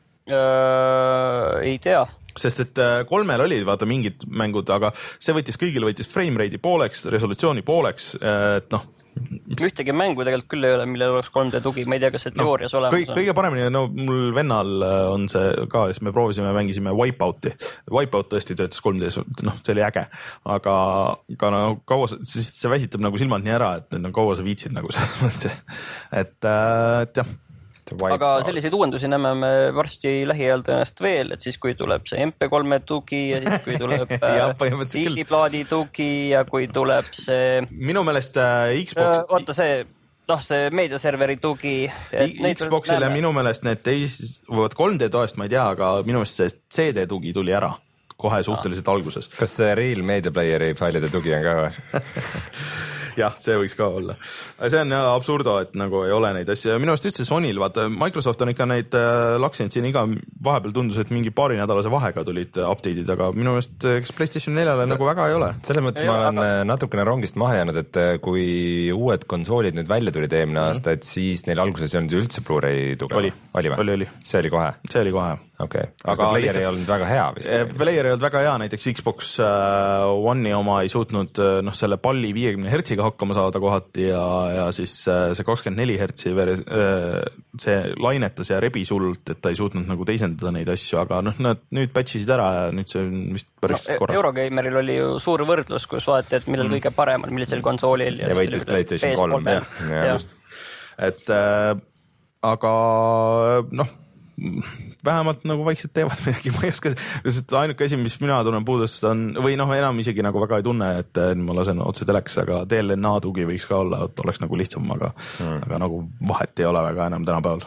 Uh, ei tea. Sest et kolmel olid vaata mingid mängud, aga see võttis kõigile, võttis frame rate'i pooleks, resolutsiooni pooleks, et noh, ühtegi mängu tegelikult küll ei ole, millel oleks kolm D tugi, ma ei tea, kas see teoorias no, olemas kõik, on. Kõige paremini, no mul vennal on see ka, siis me proovisime, mängisime Wipeouti. Wipeout tõesti töötas kolm D, noh, see oli äge, aga ka no, kaua, siis see väsitab nagu silmad nii ära, et no, kaua sa viitsid nagu see, et, et jah. Aga selliseid uuendusi näeme me varsti lähiajal tõenäoliselt veel, et siis kui tuleb see M P kolm tugi ja siis kui tuleb C D-plaadi tugi ja kui tuleb see... Minu meelest äh, Xbox... Vaata see, noh see meediaserveri tugi... Xboxile minu meelest need teis... kolm D toest ma ei tea, aga minu meelest see C D tugi tuli ära kohe suhteliselt ah. alguses. Kas see Real Media Playeri failide tugi on ka või? Jah, see võiks ka olla. See on jah absurdo, et nagu ei ole neid asju. Minu arust üldse Sonyl, vaata, Microsoft on ikka neid äh, laksinud siin iga vahepeal tundus, et mingi paari nädalase vahega tulid update'id, aga minu arust eks PlayStation neljale Ta, nagu väga ei ole. Selles mõttes ei ma olen aga... natukene rongist maha jäänud, et kui uued konsoolid nüüd välja tulid eelmine mm-hmm. aasta, et siis neil alguses ei olnud üldse Blu-ray tuge. Oli, oli, oli, oli. See oli kohe. See oli kohe. okei okay., aga see player lihtsalt, ei olnud väga hea vist? Player ei olnud väga hea, näiteks Xbox One'i oma ei suutnud noh, selle palli viiekümne hertsiga hakkama saada kohati ja, ja siis see kakskümmend neli hertsi see lainetas ja rebis hullult, et ta ei suutnud nagu teisendada neid asju, aga noh, nad nüüd patchisid ära ja nüüd see on vist päris no, korras. Eurogeimeril oli ju suur võrdlus, kus vaadati, et millel mm. kõige parem on, millisel konsoolil. Ja, ja võitis PlayStation kolm. Ja, ja, ja. Et äh, aga noh, vähemalt nagu vaikselt teevad midagi, ma ei oska, sest ainuke asi, mis mina tunnen puudust on, või noh, enam isegi nagu väga ei tunne, et ma lasen otse teleks, aga D L N A tugi võiks ka olla, et oleks nagu lihtsam, aga, mm. aga nagu vahet ei ole väga enam tänapäeval.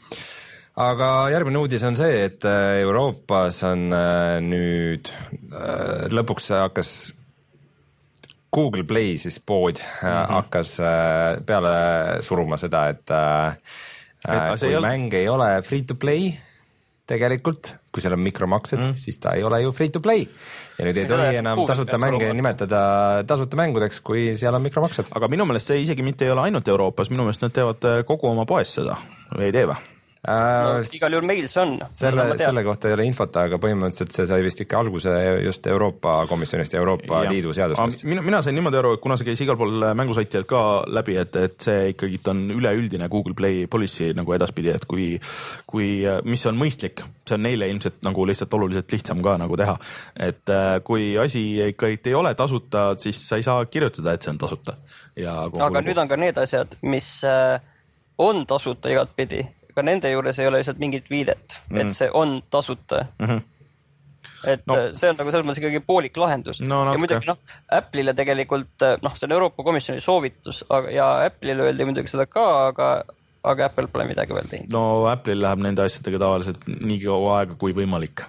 Aga järgmine uudis on see, et Euroopas on nüüd lõpuks hakkas Google Play siis pood mm-hmm. hakkas peale suruma seda, et, et kui ei mäng ei ole free to play tegelikult, kui seal on mikromaksed, mm. siis ta ei ole ju free to play. Ja nüüd ei tohi enam tasuta mänge nimetada tasuta mängudeks, kui seal on mikromaksed. Aga minu meelest see isegi mitte ei ole ainult Euroopas, minu meelest nad teevad kogu oma poes seda või ei tee või? No, igal juhul meil see on. Selle, selle kohta ei ole infot, aga põhimõtteliselt see sai vist ikka alguse just Euroopa Komisjonist ja Euroopa ja. Liidu seadustest. Mina, mina sain niimoodi aru, et kuna see käis igal pool mängusaitijad ka läbi, et, et see ikkagi on üleüldine Google Play policy nagu edaspidi, et kui, kui, mis on mõistlik, see on neile ilmselt nagu lihtsalt oluliselt lihtsam ka nagu teha. Et kui asi ikka ei ole tasuta, siis sa ei saa kirjutada, et see on tasuta. Ja aga lugu. Nüüd on ka need asjad, mis on tasuta igat pidi. Ka nende juures ei ole lihtsalt mingit viidet, mm. et see on tasuta. Mm-hmm. Et no. see on nagu selles mõttes ikkagi poolik lahendus. No, ja muidugi noh, Apple'ile tegelikult, noh, see on Euroopa Komisjoni soovitus aga, ja Apple'ile öeldi muidugi seda ka, aga, aga Apple pole midagi veel teinud. No Apple'il läheb nende asjadega tavaliselt nii kaua aega kui võimalik.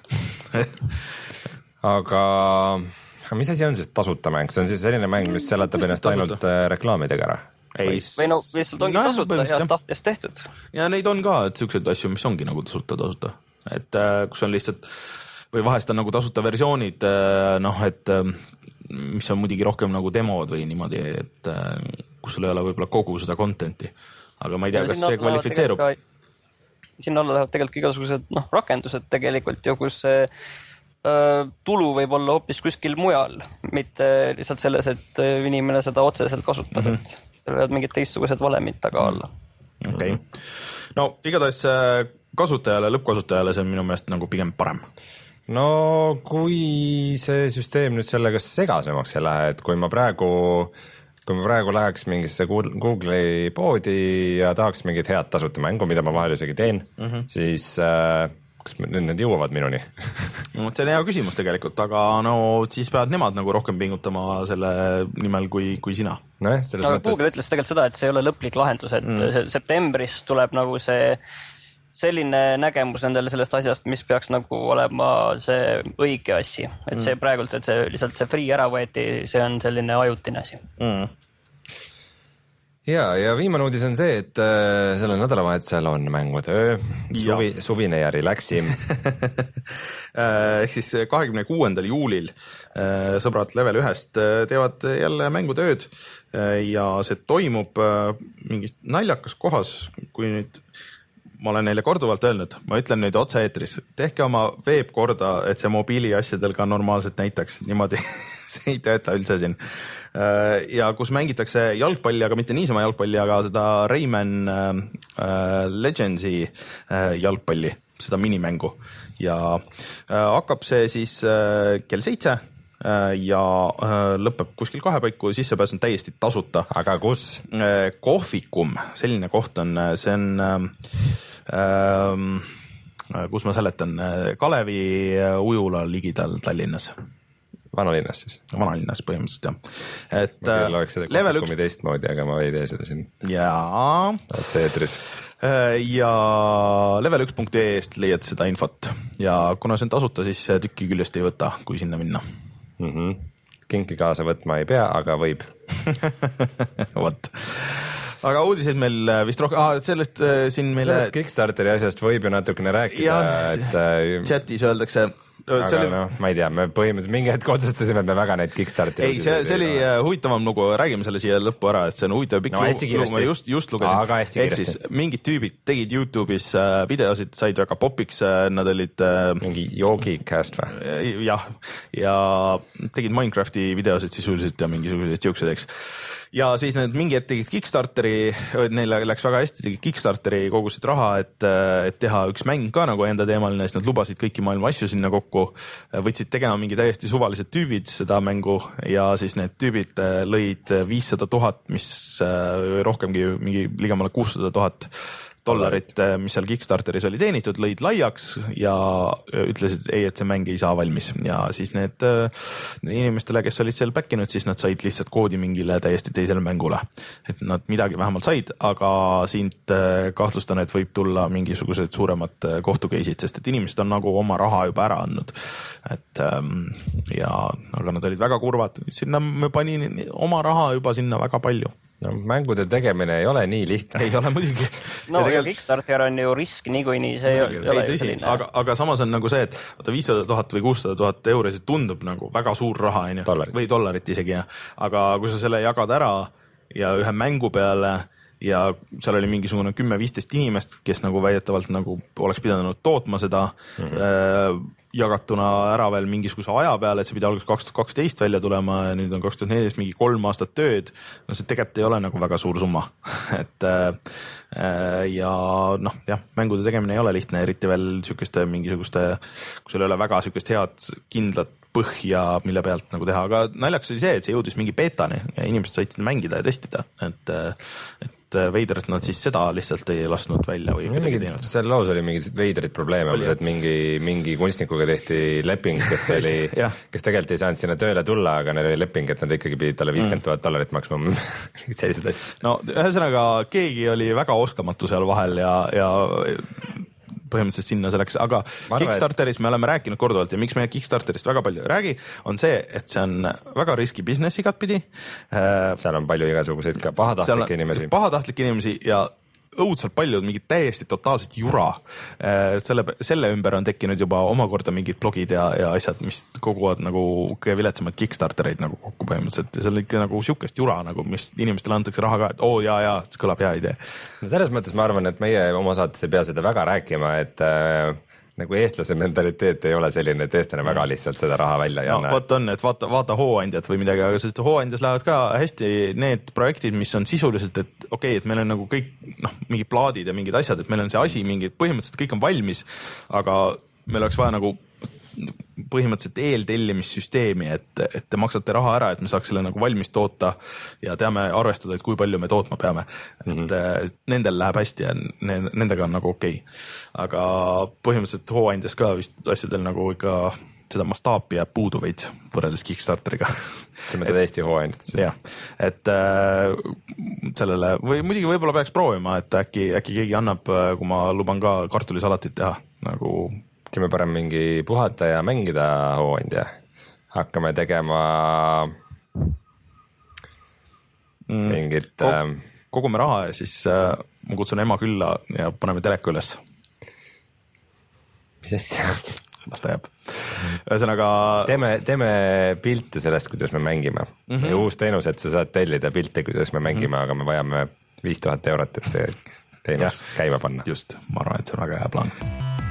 aga mis asi on siis tasuta mäng? See on siis selline mäng, mis seletab ennast tasuta. Ainult reklaamidega ära? Ei, või no lihtsalt ongi no, tasuta heast tahtest tehtud. Ja neid on ka, et siukseid asju, mis ongi nagu tasuta tasuta. Et äh, kus on lihtsalt, või vahest on nagu tasuta versioonid, äh, noh, et äh, mis on muidugi rohkem nagu demod või niimoodi, et äh, kus sul ei ole võib-olla kogu seda contenti. Aga ma ei tea, kas see kvalifitseerub. Sinna alla lähevad tegelikult igasugused noh, rakendused tegelikult ju, kus see äh, tulu võib olla hoopis kuskil mujal, mitte lihtsalt selles, et inimene seda otseselt kasutab, mm-hmm. et seal võivad mingid teistsugused valemid taga olla. Okei. Okay. No igatahes kasutajale, lõppkasutajale see on minu meelest nagu pigem parem. No kui see süsteem nüüd sellega segasemaks ei lähe, et kui ma praegu, kui ma praegu läheks mingisse Google'i poodi ja tahaks mingit head tasuta mängu, mida ma vahel isegi teen, mm-hmm. siis äh, kas nüüd need jõuavad minuni? No, see on hea küsimus tegelikult, aga no siis peavad nemad nagu rohkem pingutama selle nimel kui, kui sina. No, jah, aga mõttes... Google ütles tegelikult seda, et see ei ole lõplik lahendus, et mm. septembris tuleb nagu see selline nägemus nendele sellest asjast, mis peaks nagu olema see õige asi. Et mm. see praegult, et see lihtsalt see free ära võeti, see on selline ajutine asi. Mm. Ja, ja viimane uudis on see, et äh, selle nädalavahetusel on mängutöö, suvi, suvine ja relaxim. Ehk siis kahekümne kuuendal juulil äh, sõbrad Level ühest teevad jälle mängutööd äh, ja see toimub äh, mingis naljakas kohas, kui nüüd ma olen neile korduvalt öelnud, ma ütlen nüüd otse-eetris, tehke oma veeb korda, et see mobiili asjadel ka normaalselt näitaks, niimoodi see ei tööta üldse siin. Ja kus mängitakse jalgpalli, aga mitte niisama jalgpalli, aga seda Rayman Legendsi jalgpalli, seda minimängu. Ja hakkab see siis kell seitse ja lõpeb kuskil kahe paiku, sissepääs on täiesti tasuta. Aga kus? Kohvikum, selline koht on, see on, ähm, kus ma seletan, Kalevi ujula ligidal Tallinnas. Vanalinnas siis? Vanalinnas põhimõtteliselt, jah. Et, ma küll oleks seda kohvikumi üks... teistmoodi, aga ma ei tee seda siin. Jaa. See eetris. Ja level üks punkt ee-st leiad seda infot. Ja kuna see on tasuta, siis tükki küljest ei võta, kui sinna minna. Mm-hmm. Kinki kaasa võtma ei pea, aga võib. Vot. Aga uudiseid meil vist rohkem, ah, sellest äh, siin meile... Sellest Kickstarteri asjast võib ju natukene rääkida. Ja, et... chatis öeldakse, aga oli... no, ma ei tea, me põhimõtteliselt mingi hetk otsustasime, et me väga neid Kickstarteri ei, see, see oli huvitavam lugu, räägime selle siia lõppu ära, et see on huvitav pikk no, lugu, ma just, just lugesin. Ehk siis mingid tüübid tegid YouTube'is videosid, said väga popiks, nad olid mingi joogicast või? Jah, ja tegid Minecrafti videosid sisuliselt ja mingisugused siuksed, eks. Ja siis need mingi hetk tegid Kickstarteri, neile läks väga hästi, tegid Kickstarteri, kogusid raha, et, et teha üks mäng ka nagu enda teemaline, siis nad lubasid kõiki maailma asju sinna kokku, võtsid tegema mingi täiesti suvalised tüübid seda mängu ja siis need tüübid lõid viissada tuhat, mis rohkemgi mingi ligemale kuussada tuhat dollarit, mis seal Kickstarteris oli teenitud, lõid laiaks ja ütlesid ei, et see mäng ei saa valmis ja siis need, need inimestele, kes olid seal back inud, siis nad said lihtsalt koodi mingile täiesti teisele mängule, et nad midagi vähemalt said, aga siit kahtlustan, et võib tulla mingisugused suuremad kohtukeisid, sest et inimesed on nagu oma raha juba ära andnud, et ja aga nad olid väga kurvad, sinna me panin oma raha juba sinna väga palju. No mängude tegemine ei ole nii lihtne. Ei ole muidugi. No ja, ja Kickstarter on ju risk niikuinii, see ei, ei ole ju selline. Aga, aga samas on nagu see, et vaata viissada tuhat või kuussada tuhat euri, see tundub nagu väga suur raha, dollarit. Või dollarit isegi, jah. Aga kui sa selle jagad ära ja ühe mängu peale ja seal oli mingisugune kümme viisteist inimest, kes nagu väidetavalt nagu oleks pidanud tootma seda mm-hmm. äh, jagatuna ära veel mingisuguse aja peale, et see pidi alguses kaks tuhat kaksteist välja tulema ja nüüd on kaks tuhat neliteist mingi kolm aastat tööd. No see tegelikult ei ole nagu väga suur summa. et äh, ja noh, jah, mängude tegemine ei ole lihtne, eriti veel sükeste mingisugust, kui sul ei ole väga sükest head kindlat põhja, mille pealt nagu teha, aga naljaks oli see, et see jõudis mingi beetani ja inimesed said seda mängida ja testida, et, et veidrat nad siis seda lihtsalt ei lasknud välja või midagi teinud. Seal loos oli mingi veidrid probleeme, et mingi, mingi kunstnikuga tehti leping, kes oli, kes tegelikult ei saanud sinna tööle tulla, aga neil oli leping, et nad ikkagi pidid talle viiskümmend tuhat dollarit maksma. sellised asjad. No ühesõnaga keegi oli väga oskamatu seal vahel ja, ja põhimõtteliselt sinna selleks, aga arvan, Kickstarteris me oleme rääkinud korduvalt ja miks me Kickstarterist väga palju räägi, on see, et see on väga riski business igatpidi. Seal on palju igasuguseid ka pahatahtlikke inimesi. Pahatahtlikke inimesi ja õudselt palju mingid täiesti totaalselt jura. Selle, selle ümber on tekkinud juba omakorda mingid blogid ja, ja asjad, mis koguvad nagu kõige viletsamad Kickstartereid nagu kokku põhimõtteliselt. Ja see on ikka nagu siukest jura, nagu, mis inimestele antakse raha ka, et oo jaa, jaa, see kõlab hea idee. No selles mõttes ma arvan, et meie oma saates ei pea seda väga rääkima, et äh, nagu eestlase mentaliteet ei ole selline, et eestlane väga lihtsalt seda raha välja ei no, anna. Vaata on, et vaata, vaata hooandjad või midagi, aga sest hooandjas lähevad ka hästi need projektid, mis on sisuliselt, et okei okay,, et meil on nagu kõik, noh, mingid plaadid ja mingid asjad, et meil on see asi, mingid põhimõtteliselt kõik on valmis, aga meil oleks vaja nagu põhimõtteliselt eeltellimissüsteemi, et, et te maksate raha ära, et me saaks selle nagu valmis toota ja teame arvestada, et kui palju me tootma peame. Mm-hmm. Et nendel läheb hästi ja nendega on nagu okei. Okay. Aga põhimõtteliselt hooandjas ka vist asjadel nagu ikka seda mastaapi jääb puudu veid võrreldes Kickstarteriga. See mõtled Eesti hooandjad. Jah, et äh, sellele, või muidugi võib-olla peaks proovima, et äkki, äkki keegi annab, kui ma luban ka kartulisalatit teha, nagu me parem mingi puhata ja mängida hooandja. Hakkame tegema mingit Kog, kogume raha ja siis äh, ma kutsun ema külla ja paneme teleka üles. Mis asja? Las ta jääb. Ühesõnaga teeme, teeme pilte sellest, kuidas me mängime. Mm-hmm. Ja uus teenus, et sa saad tellida pilte, kuidas me mängime, mm-hmm. aga me vajame viis tuhat eurot, et see teenus käima panna. Just, ma arvan, et see on väga hea plaan.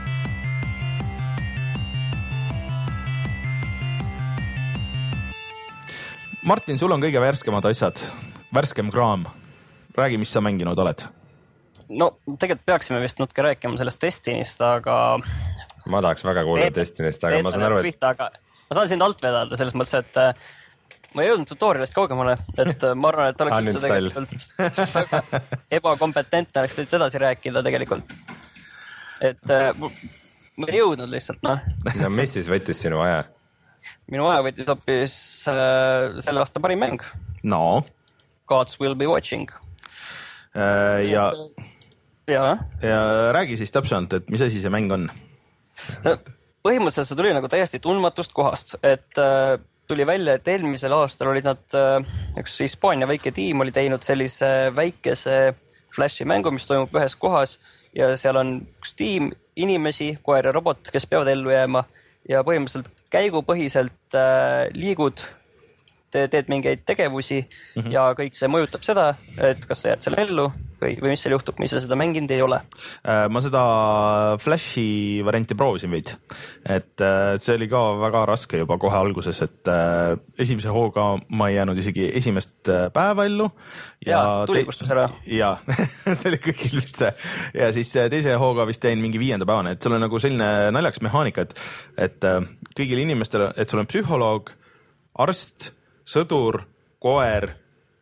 Martin, sul on kõige värskemad asjad, värskem kraam. Räägi, mis sa mänginud oled? No tegelikult peaksime vist natuke rääkima sellest Destinist, aga ma tahaks väga kuulda Destinist, aga ma saan aru, et aga ma saan sind alt vedada selles mõttes, et ma ei jõudnud tutorialist kaugemale, et ma arvan, et oleks üldse tegelikult ebakompetentne oleks nüüd edasi rääkida tegelikult. Et ma ei jõudnud lihtsalt, noh. No mis siis võttis sinu aja? Minu aja võttis hoopis äh, selle aasta parim mäng. No. Gods Will Be Watching. Äh, ja, ja. ja räägi siis täpselt, et mis asi see mäng on? Põhimõtteliselt see tuli nagu täiesti tundmatust kohast, et äh, tuli välja, et eelmisel aastal olid nad, äh, üks Hispaania väike tiim oli teinud sellise väikese flashi mängu, mis toimub ühes kohas ja seal on üks tiim inimesi, koer ja robot, kes peavad ellu jääma ja põhimõtteliselt käigupõhiselt äh, liigud, te teed mingeid tegevusi mm -hmm. ja kõik see mõjutab seda, et kas sa jääd selle ellu või, või mis seal juhtub, mis sa seda mänginud ei ole. Ma seda Flashi varianti proovisin veits, et see oli ka väga raske juba kohe alguses, et esimese hooga ma ei jäänud isegi esimest päeva ellu. Ja, ja tuli kustus ära. Ja, see oli kõigil vist see. Ja siis teise hooga vist jäin mingi viienda päevane, et sul on nagu selline naljaks mehaanika, et, et kõigil inimestel, et sul on psühholoog, arst, sõdur, koer,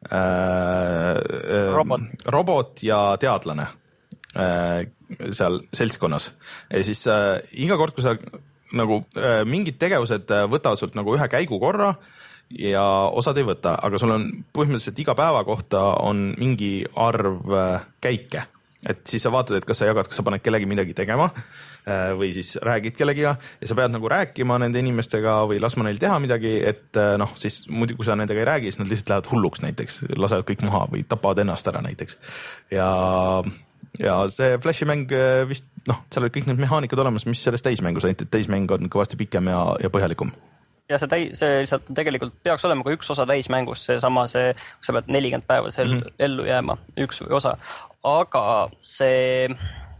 äh, robot. robot ja teadlane äh, seal seltskonnas. Ja siis äh, iga kord, kui sa nagu äh, mingid tegevused võtavad sult nagu ühe käigu korra ja osad ei võta, aga sul on põhimõtteliselt iga päeva kohta on mingi arv äh, käike. Et siis sa vaatad, et kas sa jagad, kas sa paned kellegi midagi tegema või siis räägid kellegiga ja sa pead nagu rääkima nende inimestega või laskma neil teha midagi, et noh, siis muidu kui sa nendega ei räägi, siis nad lihtsalt lähevad hulluks näiteks, lasevad kõik maha või tapavad ennast ära näiteks. Ja, ja see Flashi mäng vist, noh, seal olid kõik need mehaanikad olemas, mis selles täismängus ainult, et täismäng on kõvasti pikem ja, ja põhjalikum. Ja see, täi, see lihtsalt tegelikult peaks olema ka üks osa täismängust, see sama, see, sa pead nelikümmend päeva seal mm -hmm. ellu jääma, üks osa, aga see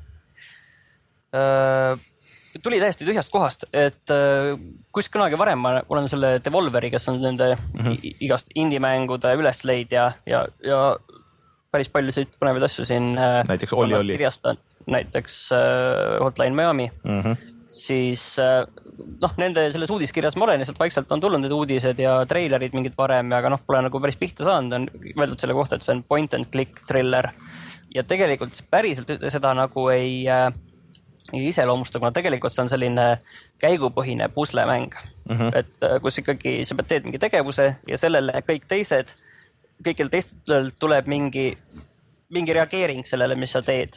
äh, tuli täiesti tühjast kohast, et äh, kus kunagi varem ma olen selle Devolveri, kes on nende mm -hmm. igast indie-mängude ülesleidja ja, ja päris paljusid põnevaid asju siin äh, näiteks Olli Olli kirjastan, näiteks äh, Hotline Miami mm, -hmm. siis äh, noh, nende selles uudiskirjas ma olen, lihtsalt vaikselt on tulnud need uudised ja treilerid mingid varem, aga noh, pole nagu päris pihta saanud, on öeldud selle kohta, et see on point and click thriller ja tegelikult päriselt seda nagu ei, äh, ei iseloomusta, kuna tegelikult see on selline käigupõhine puslemäng mm, -hmm. et äh, kus ikkagi sa pead teed mingi tegevuse ja sellele kõik teised, kõikidel teistel tuleb mingi, mingi reageering sellele, mis sa teed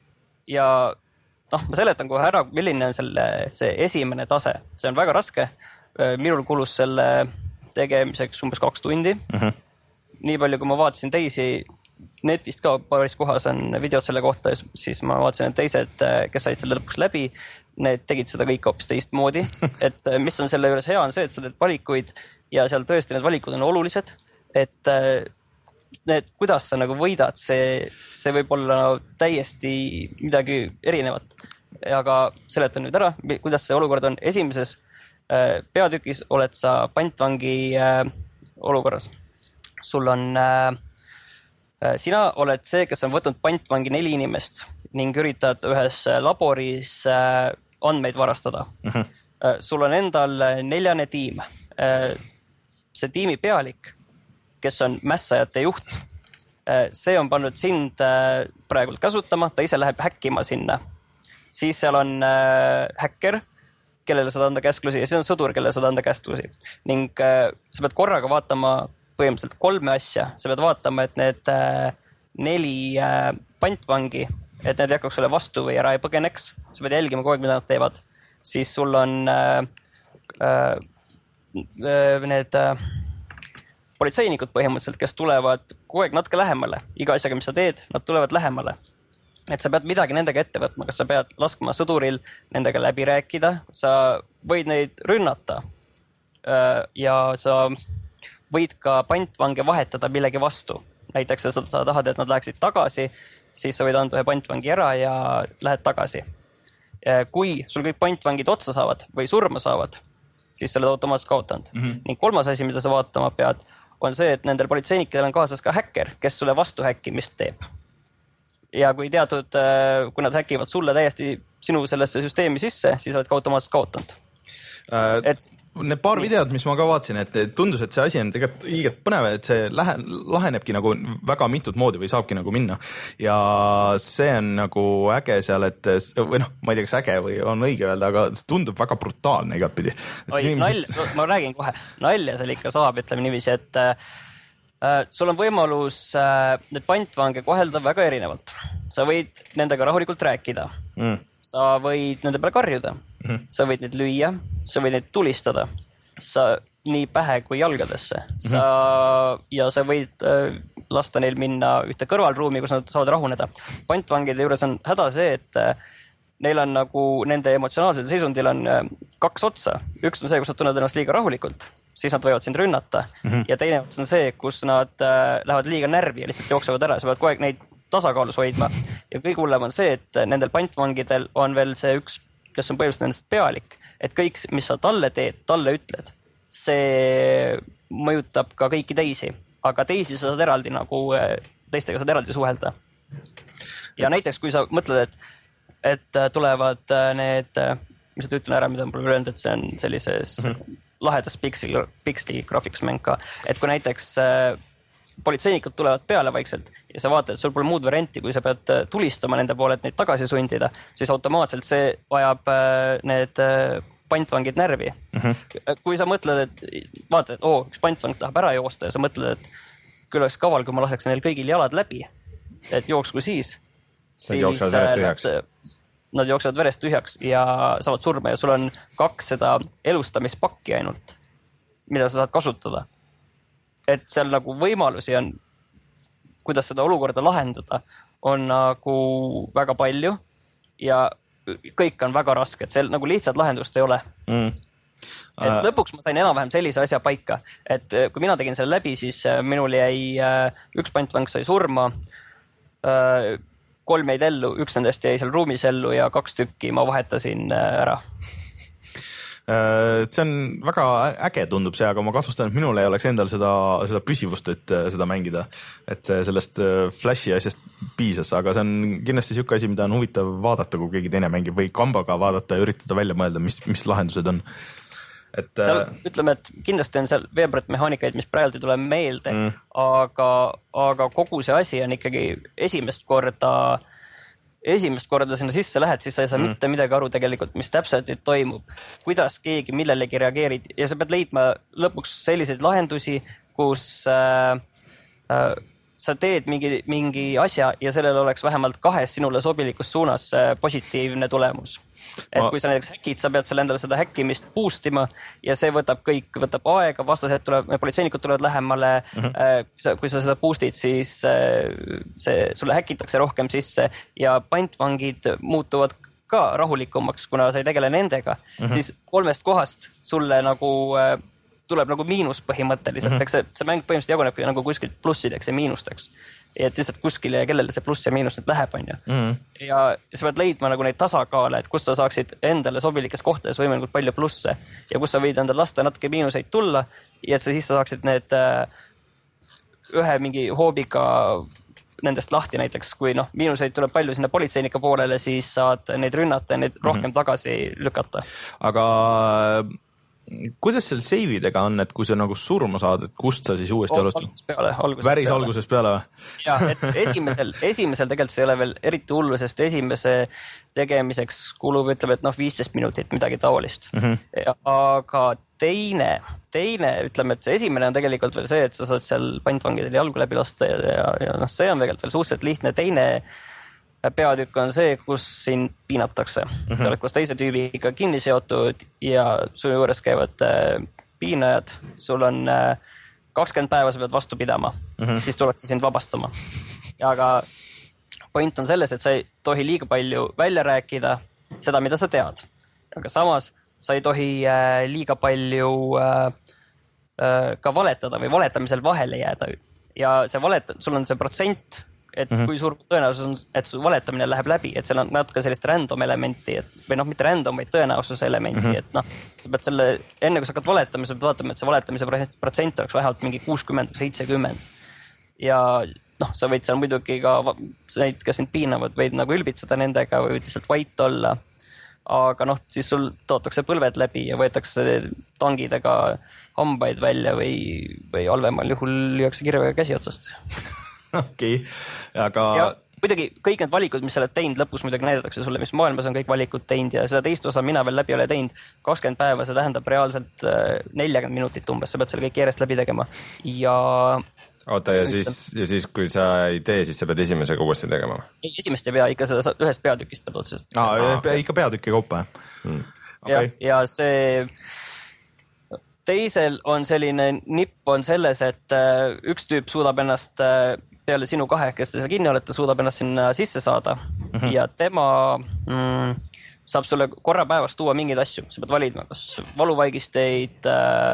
ja noh, ma seletan kohe ära, milline on selle, see esimene tase. See on väga raske. Minul kulus selle tegemiseks umbes kaks tundi. Mm -hmm. Nii palju, kui ma vaatasin teisi netist ka paaris kohas on videod selle kohta, siis ma vaatasin, et teised, kes said selle lõpuks läbi, need tegid seda kõik hoopis teistmoodi. Et mis on selle juures hea, on see, et sa teed valikuid ja seal tõesti need valikud on olulised. Et need, kuidas sa nagu võidad, see, see võib olla täiesti midagi erinevat. Aga seletan nüüd ära, kuidas see olukord on. Esimeses äh, peatükis oled sa pantvangi äh, olukorras. Sul on, äh, sina oled see, kes on võtnud pantvangi neli inimest ning üritad ühes laboris äh, andmeid varastada. Uh-huh. Äh, sul on endal neljane tiim. Äh, see tiimi pealik, kes on mässajate juht, see on pannud sind praegult kasutama, ta ise läheb häkkima sinna. Siis seal on häkker, kellele saad anda käsklusi ja siis on sõdur, kellele saad anda käsklusi. Ning sa pead korraga vaatama põhimõtteliselt kolme asja. Sa pead vaatama, et need neli pantvangi, et need jäkkaks sulle vastu või ära ei põgeneks. Sa pead jälgima kogu aeg, mida nad teevad. Siis sul on äh, äh, need... Äh, politseinikud põhimõtteliselt, kes tulevad kogu aeg natuke lähemale. Iga asjaga, mis sa teed, nad tulevad lähemale. Et sa pead midagi nendega ette võtma, kas sa pead laskma sõduril nendega läbi rääkida, sa võid neid rünnata ja sa võid ka pantvange vahetada millegi vastu. Näiteks sa, sa tahad, et nad läheksid tagasi, siis sa võid anda ühe pantvangi ära ja lähed tagasi. Kui sul kõik pantvangid otsa saavad või surma saavad, siis sa oled automaatselt kaotanud. Mm -hmm. Ning kolmas asi, mida sa vaatama pead, on see, et nendel politseinikidel on kaasas ka häkker, kes sulle vastu häkkimist teeb. Ja kui teatud, kui nad häkivad sulle täiesti sinu sellesse süsteemi sisse, siis oled ka automaatselt kaotanud. Äh, et need paar nii. videot, mis ma ka vaatasin, et tundus, et see asi on tegelikult ilgelt põnev, et see lähe, lahenebki nagu väga mitut moodi või saabki nagu minna. Ja see on nagu äge seal, et või noh, ma ei tea, kas äge või on õige öelda, aga see tundub väga brutaalne igat pidi. Oi, inimesed... nalja, ma räägin kohe, nalja seal ikka saab, ütleme niiviisi, et äh, sul on võimalus äh, need pantvange kohelda väga erinevalt. Sa võid nendega rahulikult rääkida. Mm. Sa võid nende peale karjuda. Mm-hmm. Sa võid neid lüüa, sa võid neid tulistada. Sa nii pähe kui jalgadesse. Mm-hmm. Sa, ja sa võid äh, lasta neil minna ühte kõrvalruumi, kus nad saavad rahuneda. Pantvangide juures on häda see, et äh, neil on nagu, nende emotsionaalsel seisundil on kaks otsa. Üks on see, kus nad tunnevad ennast liiga rahulikult, siis nad võivad sind rünnata. Mm-hmm. Ja teine ots on see, kus nad äh, lähevad liiga närvi ja lihtsalt jooksevad ära. Sa pead kogu aeg neid tasakaalus hoidma. Ja kõige hullem on see, et nendel pantvangidel on veel see üks, kes on põhimõtteliselt nendest pealik, et kõik, mis sa talle teed, talle ütled, see mõjutab ka kõiki teisi, aga teisi sa saad eraldi nagu, teistega saad eraldi suhelda. Ja näiteks, kui sa mõtled, et, et tulevad need, mis sa ütlen ära, mida ma pole öelnud, et see on sellises mm-hmm. lahedas piksli, piksli graafikas mäng ka, et kui näiteks politseinikud tulevad peale vaikselt ja sa vaatad, et sul pole muud varianti, kui sa pead tulistama nende poole, et neid tagasi sundida, siis automaatselt see ajab need pantvangid närvi. Mm-hmm. Kui sa mõtled, et vaatad, et oo, üks pantvang tahab ära joosta ja sa mõtled, et küll oleks kaval, kui ma laseks neil kõigil jalad läbi, et jooksku siis. Nad jooksevad verest tühjaks. Nad, nad jooksevad verest tühjaks ja saavad surma ja sul on kaks seda elustamispakki ainult, mida sa saad kasutada. Et seal nagu võimalusi on, kuidas seda olukorda lahendada, on nagu väga palju ja kõik on väga raske, et seal nagu lihtsalt lahendust ei ole. Mm. Et lõpuks ma sain enam-vähem sellise asja paika, et kui mina tegin selle läbi, siis minul jäi üks pantvang sai surma, kolm jäid ellu, üks nendest jäi seal ruumis ellu ja kaks tükki ma vahetasin ära. See on väga äge tundub see, aga ma kahtlustan, et minul ei oleks endal seda, seda püsivust, et seda mängida, et sellest Flashi asjast piisas, aga see on kindlasti siuke asi, mida on huvitav vaadata, kui keegi teine mängib või kambaga vaadata ja üritada välja mõelda, mis, mis lahendused on. Et, seal, ütleme, et kindlasti on seal veebret mehaanikaid, mis praegu ei tule meelde, mm. aga, aga kogu see asi on ikkagi esimest korda esimest korda sinna sisse lähed, siis sa ei saa mm. mitte midagi aru tegelikult, mis täpselt toimub, kuidas keegi millelegi reageerid ja sa pead leidma lõpuks selliseid lahendusi, kus äh, äh, sa teed mingi, mingi asja ja sellel oleks vähemalt kahes sinule sobilikus suunas äh, positiivne tulemus. Et kui sa näiteks häkid, sa pead selle endale seda häkkimist boostima ja see võtab kõik, võtab aega, vastased tuleb, politseinikud tulevad lähemale, mm-hmm. äh, kui, sa, kui sa seda boostid, siis äh, see, sulle häkitakse rohkem sisse ja pantvangid muutuvad ka rahulikumaks, kuna sa ei tegele nendega, mm-hmm. siis kolmest kohast sulle nagu äh, tuleb nagu miinus põhimõtteliselt, mm-hmm. eks see, see mäng põhimõtteliselt jaguneb nagu kuskilt plussideks ja miinusteks. Et lihtsalt kuskile ja kellele see pluss ja miinus nüüd läheb, on ju. Mm. Ja sa pead leidma nagu neid tasakaale, et kus sa saaksid endale sobilikes kohtades võimalikult palju plusse ja kus sa võid endale lasta natuke miinuseid tulla ja et sa siis saaksid need äh, ühe mingi hoobiga nendest lahti näiteks, kui noh, miinuseid tuleb palju sinna politseinike poolele, siis saad neid rünnata ja neid rohkem mm-hmm. tagasi lükata. Aga kuidas seal seividega on, et kui sa nagu surma saad, et kust sa siis uuesti alustad? Väris peale. Algusest peale või? Ja, et esimesel, esimesel tegelikult see ei ole veel eriti hullu, sest esimese tegemiseks kulub, ütleme, et noh, viisteist minutit midagi taolist. Mm-hmm. Aga teine, teine, ütleme, et see esimene on tegelikult veel see, et sa saad seal pantvangidel jalgu läbi lasta ja, ja, ja noh, see on tegelikult veel suhteliselt lihtne. Teine peatükk on see, kus sind piinatakse. Mm-hmm. Sa oled koos teise tüübiga kinni seotud ja su juures käivad äh, piinajad. Sul on äh, kakskümmend päeva, sa pead vastu pidama. Mm-hmm. Siis tuleks sind vabastama. Aga point on selles, et sa ei tohi liiga palju välja rääkida seda, mida sa tead. Aga samas sa ei tohi äh, liiga palju äh, äh, ka valetada või valetamisel vahele jääda. Ja see valet, sul on see protsent, et mm-hmm. kui suur tõenäosus on, et su valetamine läheb läbi, et seal on natuke sellist random elementi, et, või noh, mitte random, vaid tõenäosuse elementi, mm-hmm. et noh, sa pead selle, enne kui sa hakkad valetama, sa pead vaatama, et see valetamise protsent oleks vähemalt mingi kuuskümmend või seitsekümmend. Ja noh, sa võid seal muidugi ka neid, kes sind piinavad, võid nagu ülbitseda nendega või võid lihtsalt vait olla. Aga noh, siis sul tootakse põlved läbi ja võetakse tangidega hambaid välja või, või halvemal juhul lüüakse kirvega käsi otsast. Okei, aga... Ja muidugi kõik need valikud, mis sa oled teinud, lõpus muidugi näidatakse sulle, mis maailmas on kõik valikud teinud ja seda teist osa mina veel läbi ole teinud. kakskümmend päeva, see tähendab reaalselt nelikümmend minutit umbes, sa pead selle kõik järjest läbi tegema ja... Oota, ja siis, ja siis kui sa ei tee, siis sa pead esimesega uuesti tegema? Ei, esimest ei pea, ikka seda ühest peatükist pead otsest. Aa, ah, okay. Ikka peatükki kaupa, hmm. okay. ja, ja see... Teisel on selline nipp on selles, et üks tüüp suudab ennast peale sinu kahe, kes te seal kinni olete, suudab ennast sinna sisse saada. Mm-hmm. Ja tema, mm, saab sulle korra päevas tuua mingeid asju, sa pead valima, kas valuvaigisteid,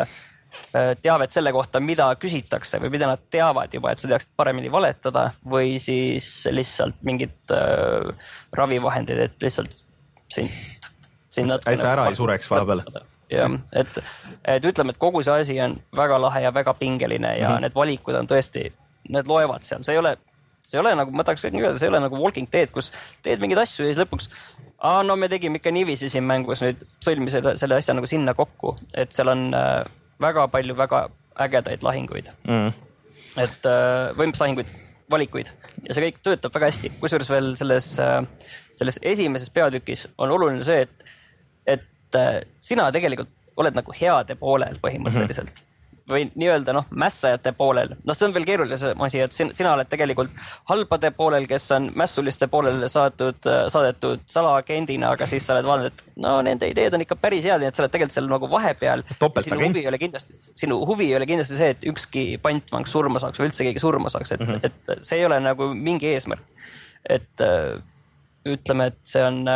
teavet selle kohta, mida küsitakse või mida nad teavad juba, et sa teaksid paremini valetada või siis lihtsalt mingid ravivahendid, et lihtsalt sind, sind et sa ära ei sureks vahepeal. jah, et, et ütleme, et kogu see asi on väga lahe ja väga pingeline ja mm-hmm. need valikud on tõesti, need loevad seal, see ei ole see ei ole nagu, ma tahaks öelda, see ei ole nagu Walking Dead, kus teed mingeid asju ja siis lõpuks aa, no me tegime ikka niiviisi siin mängus, nüüd sõlmi selle, selle asja nagu sinna kokku, et seal on äh, väga palju väga ägedaid lahinguid mm. et äh, võimsahinguid, valikuid ja see kõik töötab väga hästi, kusjuures veel selles, äh, selles esimeses peatükis on oluline see, et, et äh, sina tegelikult oled nagu heade poolel põhimõtteliselt mm-hmm. või nii-öelda noh, mässajate poolel. Noh, see on veel keerulisem asi, et sina, sina oled tegelikult halbade poolel, kes on mässuliste poolele saatud, saadetud salaagendina, aga siis sa oled vaadanud, et no nende ideed on ikka päris head, nii et sa oled tegelikult seal nagu vahepeal. Sinu huvi, ei ole kindlasti, sinu huvi ei ole kindlasti see, et ükski pantvang surma saaks või üldse keegi surma saaks, et, mm-hmm. et see ei ole nagu mingi eesmärk. Et ütleme, et see on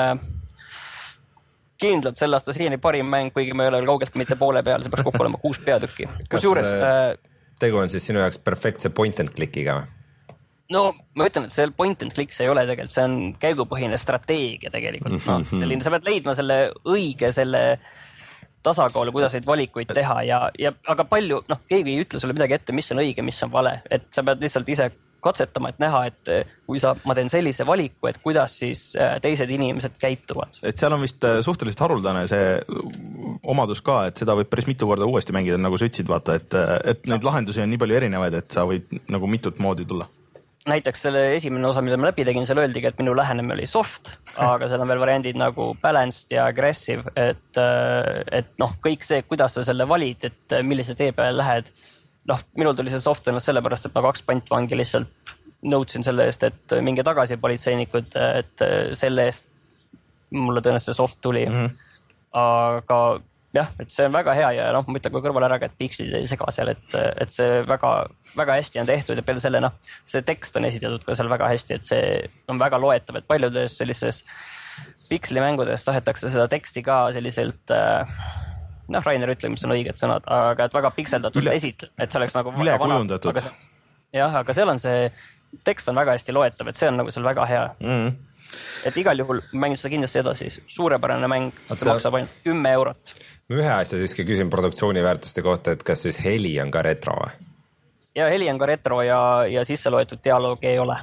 kindlalt selle aasta siiani parim mäng, kuigi me ei ole kaugelt mitte poole peal, see peaks kokku olema kuus peatükki. Kas juures, äh, tegu on siis sinu jaoks perfektse point and clickiga? No ma ütlen, et see point and click see ei ole tegelikult, see on käigupõhine strateegia tegelikult. Mm-hmm. No, selline, sa pead leidma selle õige, selle tasakaalu, kuidas neid valikuid teha ja, ja aga palju, noh, keegi ei ütle sulle midagi ette, mis on õige, mis on vale, et sa pead lihtsalt ise katsetama, et näha, et kui sa, ma teen sellise valiku, et kuidas siis teised inimesed käituvad. Et seal on vist suhteliselt haruldane see omadus ka, et seda võib päris mitu korda uuesti mängida, nagu sa ütlesid, vaata, et, et neid lahendusi on nii palju erinevaid, et sa võid nagu mitut moodi tulla. Näiteks selle esimene osa, mida ma läbi tegin, seal öeldigi, et minu lähenemine oli soft, aga seal on veel variandid nagu balanced ja aggressive, et, et noh, kõik see, kuidas sa selle valid, et millise tee peale lähed. Noh, minul tuli see soft ennast sellepärast, et ma kaks pantvangi lihtsalt nõudsin selle eest, et minge tagasi politseinikud, et selle eest mulle tõenäoliselt see soft tuli. Mm-hmm. Aga jah, et see on väga hea ja noh, ma ütlen kui kõrval ära, et pikslid ei sega seal, et, et see väga, väga hästi on tehtud ja peale selle, noh, see tekst on esitatud ka seal väga hästi, et see on väga loetav, et paljudes sellises pikslimängudes tahetakse seda teksti ka selliselt noh, Rainer ütleb, mis on õiged sõnad, aga et väga pikseldatud üle, esitleb, et see oleks nagu üle kujundatud. Jah, aga seal on see tekst on väga hästi loetav, et see on nagu seal väga hea. Mm. Et igal juhul mängin seda kindlasti edasi, suurepärane mäng, see maksab ainult kümme eurot. Ühe asja siiski küsin produktsiooniväärtuste kohta, et kas siis heli on ka retro või? Ja heli on ka retro ja, ja sisse loetud dialoogi ei ole.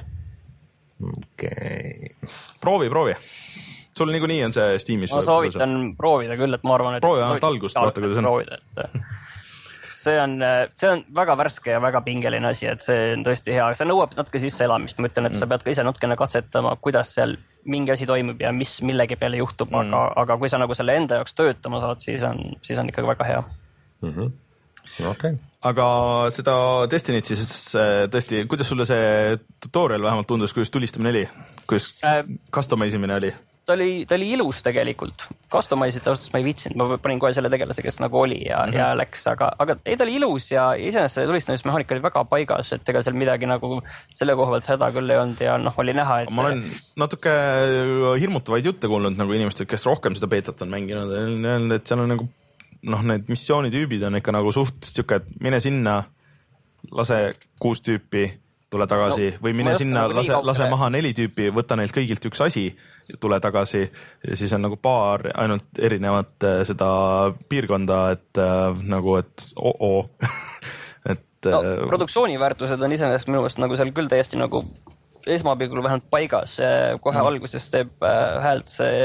Okay. Proovi, proovi. Sul niikuinii on see Steamis. Ma soovitan proovida küll, et ma arvan, et proovi ainult algust, vaata kuidas on. Proovida, et see on, see on väga värske ja väga pingeline asi, et see on tõesti hea. See nõuab natuke sisse elamist. Ma ütlen, et mm. sa pead ka ise natukene katsetama, kuidas seal mingi asi toimub ja mis millegi peale juhtub, mm. aga, aga kui sa nagu selle enda jaoks töötama saad, siis on, siis on ikkagi väga hea. Mm-hmm. Okay. Aga seda Destinyt siis tõesti, kuidas sulle see tutorial vähemalt tundus, kuidas tulistamine oli? Kuidas äh, customizimine oli? Ta oli, ta oli ilus tegelikult. Customized austas ma ei viitsinud, ma panin kohe selle tegelase, kes nagu oli ja, mm-hmm. ja läks, aga, aga ei, ta oli ilus ja iseenesest see tulistamismehaanika oli väga paigas, et ega seal midagi nagu selle koha pealt häda küll ei olnud ja noh, oli näha, et ma see... olen natuke hirmutavaid jutte kuulnud nagu inimesed, kes rohkem seda beetat on mänginud, et seal on nagu noh, need missioonitüübid on ikka nagu suht siuke, et mine sinna, lase kuus tüüpi, tule tagasi no, või mine sinna, nagu lase, lase maha neli tüüpi, võta neilt kõigilt üks asi, tule tagasi ja siis on nagu paar ainult erinevat seda piirkonda, et äh, nagu, et oo-oo. et no, äh, produktsiooniväärtused on iseenesest minu meelest nagu seal küll täiesti nagu esmapilgul vähemalt paigas, kohe mm. alguses teeb äh, häält see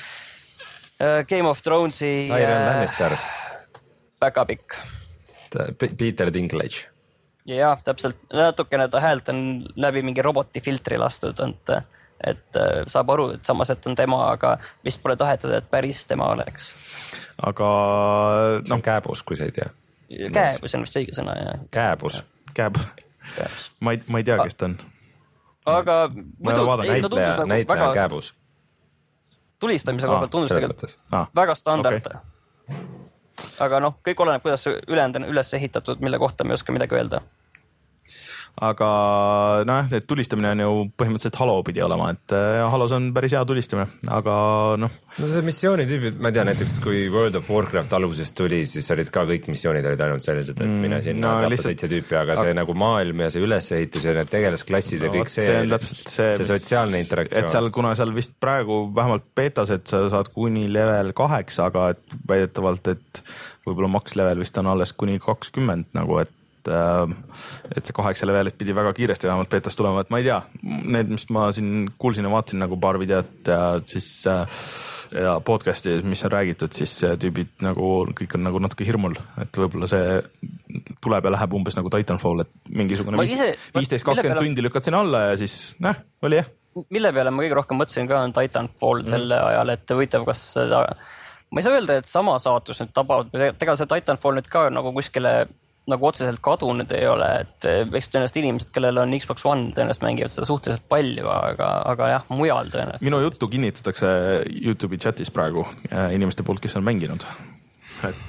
äh, Game of Thronesi Iron Lannister väga pikk Peter Dinklage. Jah, täpselt, natukene ta häält on läbi mingi roboti filtri lastud, et, et saab aru, et samas, et on tema, aga vist pole tahetud, et päris tema oleks. Aga see on kääbus, kui sa ei tea. Kääbus on vist õige sõna, jah. Kääbus. Kääbus. Ma ei, ma ei tea, kes ta on. Aga muidu, ei, ta tundus nagu näitleja väga kääbus. Tulistamise koha pealt tundus tegelikult ah, väga standard. Okay. Aga noh, kõik oleneb, kuidas ülejäänud on üles ehitatud, mille kohta me ei oska midagi öelda. aga noh, et tulistamine on ju põhimõtteliselt Halo pidi olema, et ja, Halos on päris hea tulistamine, aga noh. No see missioonitüübid, ma ei tea, näiteks kui World of Warcraft alguses tuli, siis olid ka kõik missioonid olid ainult sellised, et mine sinna no, tappa lihtsalt... seitse tüüpi, aga see aga... nagu maailm ja see ülesehitus ja need tegelasklassid no, ja kõik see, see, see, see sotsiaalne interaktsioon. Et seal, kuna seal vist praegu vähemalt betas, et sa saad kuni level kaheksa, aga et väidetavalt, et võib-olla max level vist on alles kuni kakskümmend nagu, et et see kaheksa levelit pidi väga kiiresti vähemalt betas tulema, et ma ei tea, need, mis ma siin kuulsin ja vaatasin nagu paar videot ja siis ja podcast'i, mis on räägitud, siis tüübid nagu kõik on nagu natuke hirmul, et võib-olla see tuleb ja läheb umbes nagu Titanfall, et mingisugune viisteist kakskümmend tundi lükkad sinna alla ja siis näh, oli jah. Mille peale ma kõige rohkem mõtlesin ka on Titanfall mm. selle ajal, et huvitav, kas seda, ma ei saa öelda, et sama saatus nüüd tabab, ega see Titanfall nüüd ka nagu kuskile nagu otseselt kadunud ei ole, et eks tõenäoliselt inimesed, kellel on Xbox One, tõenäoliselt mängivad seda suhteliselt palju, aga, aga jah, mujal tõenäoliselt. Minu juttu kinnitatakse YouTube'i chatis praegu inimeste poolt, kes on mänginud. Et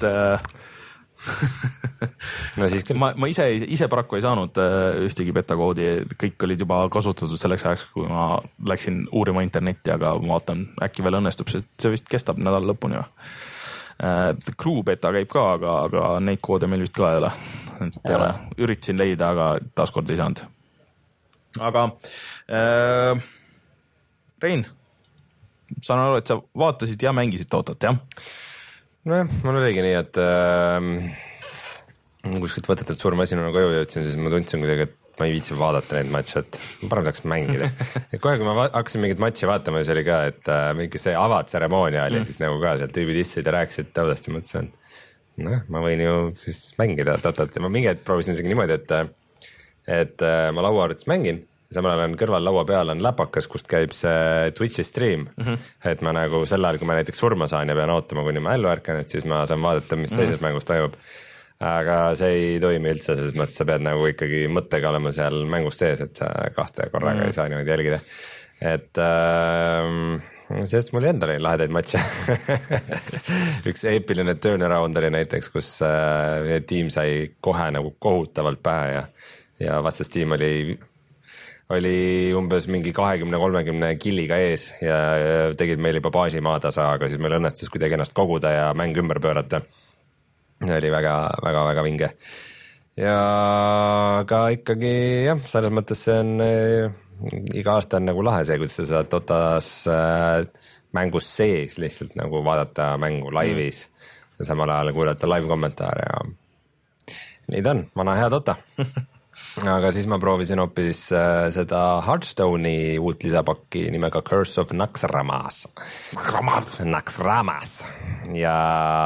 no siis küll. Ma, ma ise, ise paraku ei saanud ühtegi beta-koodi, kõik olid juba kasutatud selleks ajaks, kui ma läksin uurima internetti, aga ma vaatan, äkki veel õnnestub, see, see vist kestab nädal lõpuni. Crew beta käib ka, aga, aga neid koode meil vist ka ei ole. Et ole. Üritasin leida, aga taaskord ei saanud. Aga äh, Rein, saan aru, et sa vaatasid ja mängisid Totat, jah? No jah, mul oligi nii, et äh, kuskilt võtetelt suur masin on koju jõudsin, siis ma tundsin kuidagi, et ma ei viitsi vaadata neid matše, et ma parem tahaks mängida. Et kohe, kui ma hakkasin mingit matši vaatama, siis oli ka, et äh, mingi see avatseremoonia oli mm. siis nagu ka sealt tüübid issid ja rääkisid tõudast ja mõtlesin, et noh, ma võin ju siis mängida Totat ja ma mingi hetk proovisin isegi niimoodi, et, et äh, ma lauaarvutis mängin, samal ajal on kõrval laua peal on läpakas, kust käib see Twitch'i stream, mm-hmm. et ma nagu sel ajal, kui ma näiteks surma saan ja pean ootama, kuni ma ellu ärkan, et siis ma saan vaadata, mis mm-hmm. teises mängus toimub. Aga see ei toimi üldse, selles mõttes sa pead nagu ikkagi mõttega olema seal mängus sees, et sa kahte korraga mm. ei saa niimoodi jälgida. Et äh, sellest mul endal oli lahedaid matše. Üks eepiline turnaround oli näiteks, kus äh, tiim sai kohe nagu kohutavalt pähe ja, ja vastas tiim oli, oli umbes mingi kahekümne kolmekümne killiga ees ja tegid meil juba baasi maatasa, aga siis meil õnnestus kuidagi ennast koguda ja mäng ümber pöörata. Oli väga, väga, väga vinge. Ja ka ikkagi jah, selles mõttes see on äh, iga aasta on nagu lahe see, kuidas sa saad Totas äh, mängus sees lihtsalt nagu vaadata mängu laivis mm. ja samal ajal kuulata live kommentaare ja nii ta on, vana hea Tota. Aga siis ma proovisin hoopis äh, seda Hearthstone'i uut lisapakki nimega Curse of Naxxramas. Naxxramas. Ja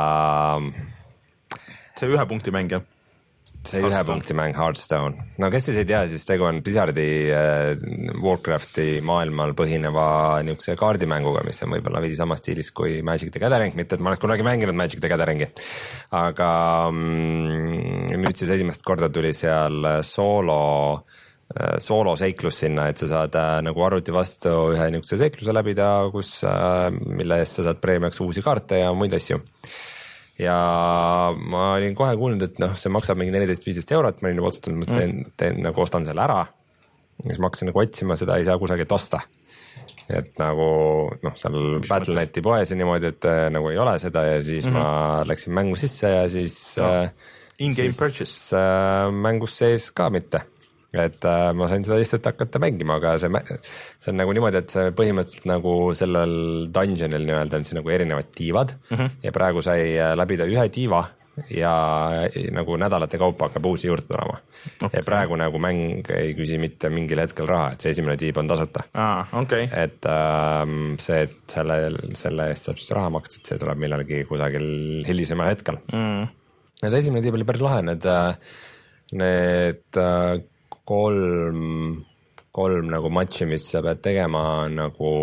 see ühe punkti mäng, jah? See ühe punkti mäng Hearthstone. No kes siis ei tea, siis tegu on Blizzardi äh, Warcrafti maailmal põhineva niisuguse kaardimänguga, mis on võib-olla veidi sama stiilis kui Magic the Gathering, mitte et ma oleks kunagi mänginud Magic the Gatheringi. Aga mm, nüüd siis esimest korda tuli seal soolo, äh, soolo seiklus sinna, et sa saad äh, nagu arvuti vastu ühe niisuguse seikluse läbida, kus, äh, mille eest sa saad preemiaks uusi kaarte ja muid asju. Ja ma olin kohe kuulnud, et noh, see maksab mingi neliteist viisteist eurot, ma olin juba otsustanud, ma teen, teen nagu ostan selle ära. Ja siis ma hakkasin nagu otsima, seda ei saa kusagilt osta. Et nagu noh, seal Battle dot neti poes ja niimoodi, et nagu ei ole seda ja siis mm-hmm. ma läksin mängu sisse ja siis, äh, in-game siis purchase äh, mängus sees ka mitte. Et äh, ma sain seda lihtsalt hakata mängima, aga see, see on nagu niimoodi, et see põhimõtteliselt nagu sellel dungeonil nii-öelda on siis nagu erinevad tiivad mm-hmm. ja praegu sai läbida ühe tiiva ja nagu nädalate kaupa hakkab uusi juurde tulema. Okay. Ja praegu nagu mäng ei küsi mitte mingil hetkel raha, et see esimene tiib on tasuta. Ah, okay. Et äh, see, et selle, selle eest saab siis raha maksta, et see tuleb millalgi kusagil hilisemal hetkel. Mm. Ja see esimene tiib oli päris lahe, need, need kolm, kolm nagu matši, mis sa pead tegema nagu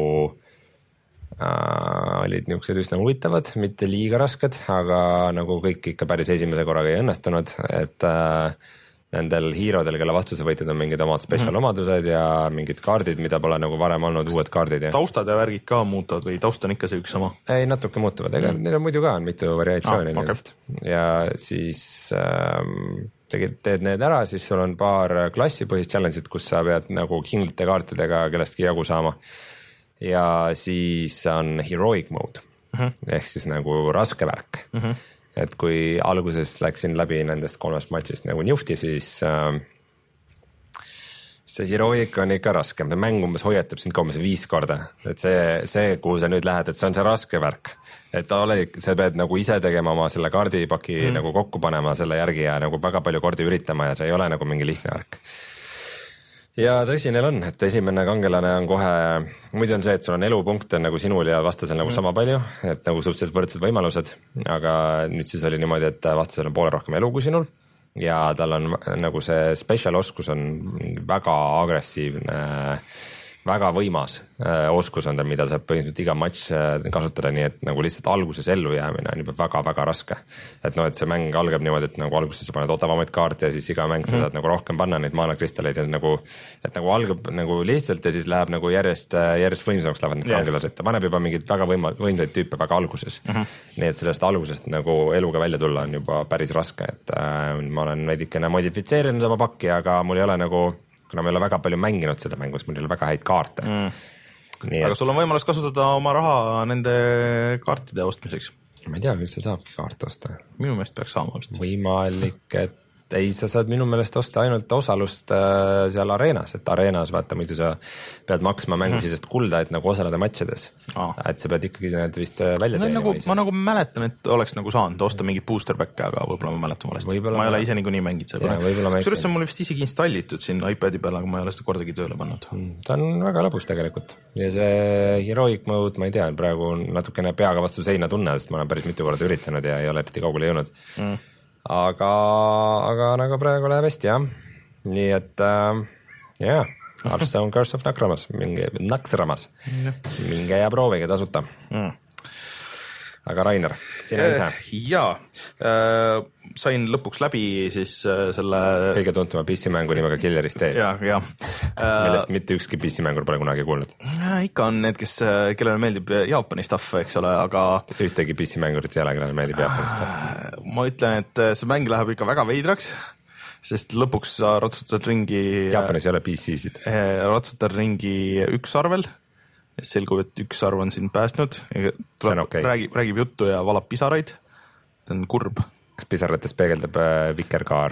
äh, olid niisugused üsna huvitavad, mitte liiga rasked, aga nagu kõik ikka päris esimese korraga ei õnnestunud, et äh, nendel hiirodel, kelle vastuse võitid on mingid omad special mm-hmm. omadused ja mingid kaardid, mida pole nagu varem olnud, uued kaardid. Ja... taustad ja värgid ka muutuvad või taust on ikka see üks sama? Ei, natuke muutuvad, ega mm. neil on muidu ka on mitu variatsiooni ah, okay. ja siis ähm, tegid, teed need ära, siis sul on paar klassipõhist challenge'it, kus sa pead nagu kinglite kaartidega kellestki jagu saama. Ja siis on heroic mode uh -huh. ehk siis nagu raske värk uh. -huh. et kui alguses läksin läbi nendest kolmest matšist nagu njuhti, siis äh, see heroic on ikka raske, mäng umbes hoiatab sind ka umbes viis korda, et see, see, kuhu sa nüüd lähed, et see on see raske värk, et ole, sa pead nagu ise tegema oma selle kaardipaki mm. nagu kokku panema selle järgi ja nagu väga palju kordi üritama ja see ei ole nagu mingi lihtne värk. Ja tõsi neil on, et esimene kangelane on kohe, muidu on see, et sul on elupunkte on nagu sinul ja vastasel nagu mm. sama palju, et nagu suhteliselt võrdsed võimalused, aga nüüd siis oli niimoodi, et vastasel on poole rohkem elu kui sinul. Ja tal on nagu see special oskus on väga agressiivne, väga võimas äh, oskus on tal, mida saab põhimõtteliselt iga matš äh, kasutada, nii et nagu lihtsalt alguses ellu jäämine on juba väga-väga raske. Et noh, et see mäng algab niimoodi, et nagu alguses sa paned odavamaid kaarte ja siis iga mäng sa saad mm. nagu rohkem panna neid maanakristalleid ja nagu, et nagu algab nagu lihtsalt ja siis läheb nagu järjest, järjest võimsamaks lähevad need yeah. kangelased. Ta paneb juba mingid väga võima, võimsaid tüüpe väga alguses mm. -hmm. nii et sellest algusest nagu eluga välja tulla on juba päris raske, et äh, ma olen veidikene modifitseerinud oma pakki, aga mul ei ole nagu kuna me ei ole väga palju mänginud seda mängus, mul ei ole väga häid kaarte mm.. Nii, aga et... sul on võimalus kasutada oma raha nende kaartide ostmiseks. Ma ei tea, kas sa saabki kaarte osta. Minu meelest peaks saama. Võimalik, et ei, sa saad minu meelest osta ainult osalust äh, seal areenas, et areenas vaata, muidu sa pead maksma mängusisest kulda, et nagu osaleda matšides. Ah. Et sa pead ikkagi need vist välja teenima. Nagu, ma nagu mäletan, et oleks nagu saanud osta mingit booster back'e, aga võib-olla ma mäletan valesti. Võibolla ma ei ole ise nagu nii mängid seda. Kusjuures see on mul vist isegi installitud siin iPadi peal, aga ma ei ole seda kordagi tööle pannud. Ta on väga lõbus tegelikult. Ja see heroic mode, ma ei tea, praegu natukene peaga vastu seina tunne, sest ma olen päris mitu korda üritanud ja ei ole eriti kaugele jõudnud. Mm. Aga, aga nagu praegu läheb hästi, jah. Nii et äh, jah, Hearthstone Curse of Naxxramas, minge, Naxxramas, minge ja proovige tasuta. Mm. Aga Rainer, sina ise? Jaa, äh, sain lõpuks läbi siis äh, selle... Kõige tuntuma P C-mängu nimega Killerist Tale. Jaa, jaa. Millest mitte ükski P C-mängur pole kunagi kuulnud. Ikka on need, kes, kellele meeldib Jaapani stuff, eks ole, aga... Ühtegi P C-mängurit ei ole, kellele meeldib Jaapani stuff. Ma ütlen, et see mäng läheb ikka väga veidraks, sest lõpuks sa ratsutad ringi... Jaapanis ei ole P C-sid. Ratsutad ringi üks arvel. Selgub, et üks arv on sind päästnud, tuleb, okay. räägib, räägib juttu ja valab pisaraid. See on kurb. Kas pisaratest peegeldab äh, vikerkaar?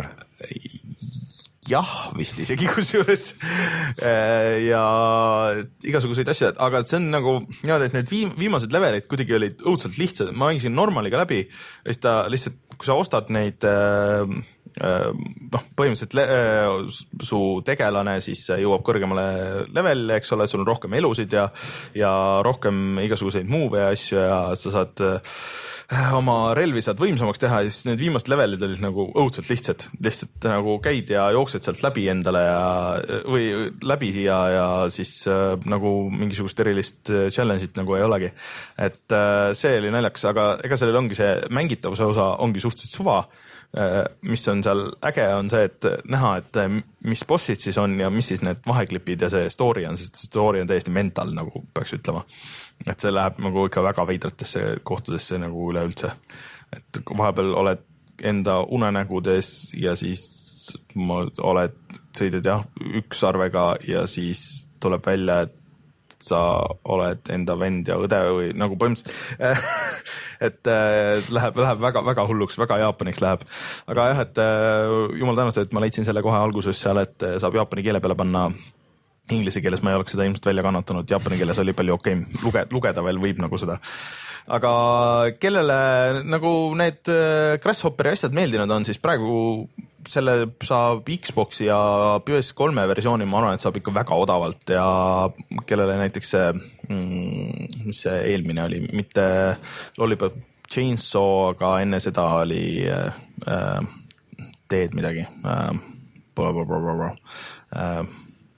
Jah, vist isegi kusjuures ja igasuguseid asju, aga see on nagu, jah, et need viim, viimased levelid kuidagi olid õudselt lihtsad. Ma mängisin normaliga läbi ja siis ta lihtsalt, kui sa ostad neid äh, noh, põhimõtteliselt le su tegelane siis jõuab kõrgemale levelile, eks ole, sul on rohkem elusid ja, ja rohkem igasuguseid move ja asju ja sa saad oma relvi saad võimsamaks teha ja siis need viimased levelid olid nagu õudselt lihtsad, lihtsalt nagu käid ja jooksed sealt läbi endale ja või läbi ja, ja siis äh, nagu mingisugust erilist challenge'it nagu ei olegi. Et äh, see oli naljakas, aga ega sellel ongi see mängitavuse osa ongi suhteliselt suva. Mis on seal äge on see, et näha, et mis bossid siis on ja mis siis need vaheklipid ja see story on, sest story on täiesti mental, nagu peaks ütlema. Et see läheb nagu ikka väga veidratesse kohtadesse nagu üleüldse. Et vahepeal oled enda unenägudes ja siis oled, sõidad jah, üks arvega ja siis tuleb välja, et sa oled enda vend ja õde või nagu põhimõtteliselt et läheb, läheb väga, väga hulluks, väga jaapaniks läheb. Aga jah, et jumal tänustatud, et ma leidsin selle kohe alguses seal, et saab jaapani keele peale panna. Inglise keeles ma ei oleks seda ilmselt välja kannatanud, jaapani keeles oli palju okei, luge, lugeda veel võib nagu seda. Aga kellele nagu need Grasshopperi asjad meeldinud on, siis praegu selle saab Xboxi ja P S kolme versiooni, ma arvan, et saab ikka väga odavalt ja kellele näiteks see, mis see eelmine oli, mitte Lollipop Chainsaw, aga enne seda oli äh, teed midagi. Äh, bla, bla, bla, bla, bla. Äh,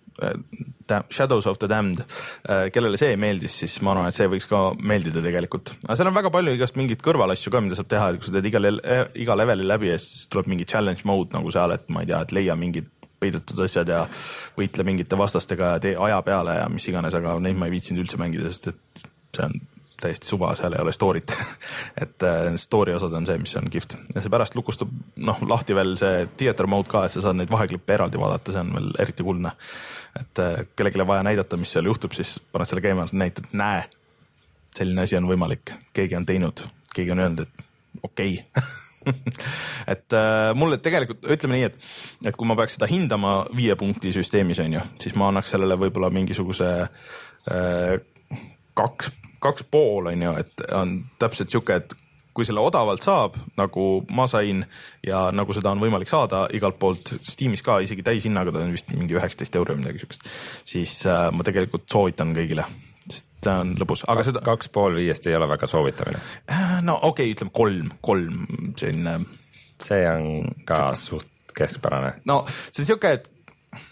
Shadows of the Damned, kellele see meeldis, siis ma arvan, et see võiks ka meeldida tegelikult. Aga seal on väga palju igast mingit kõrvalasju ka, mida saab teha, et kui sa teed iga, iga leveli läbi ja siis tuleb mingi challenge mode nagu seal, et ma ei tea, et leia mingid peidetud asjad ja võitle mingite vastastega ja tee aja peale ja mis iganes, aga neid ma ei viitsinud üldse mängida, sest et see on täiesti suva, seal ei ole story't et story osad on see, mis on kihvt ja see pärast lukustab noh, lahti veel see theater mode ka, et sa saad neid vaheklippe eraldi vaadata, see on veel eriti kuldne. Et kellelegi vaja näidata, mis seal juhtub, siis paned selle käima, näitad, näe, selline asi on võimalik, keegi on teinud, keegi on öelnud, et okei okay. et äh, mulle tegelikult, ütleme nii, et, et kui ma peaks seda hindama viie punkti süsteemis, on ju, siis ma annaks sellele võib-olla mingisuguse äh, kaks, kaks pool, on ju, et on täpselt siuke, et kui selle odavalt saab, nagu ma sain ja nagu seda on võimalik saada igalt poolt Steamis ka, isegi täishinnaga, ta on vist mingi üheksateist euro või midagi siukest, siis äh, ma tegelikult soovitan kõigile, sest see on lõbus. Aga seda... Kaks pool viiest ei ole väga soovitamine. No okei okay,, ütleme kolm, kolm selline... See on ka suht keskpärane. No see on siuke, et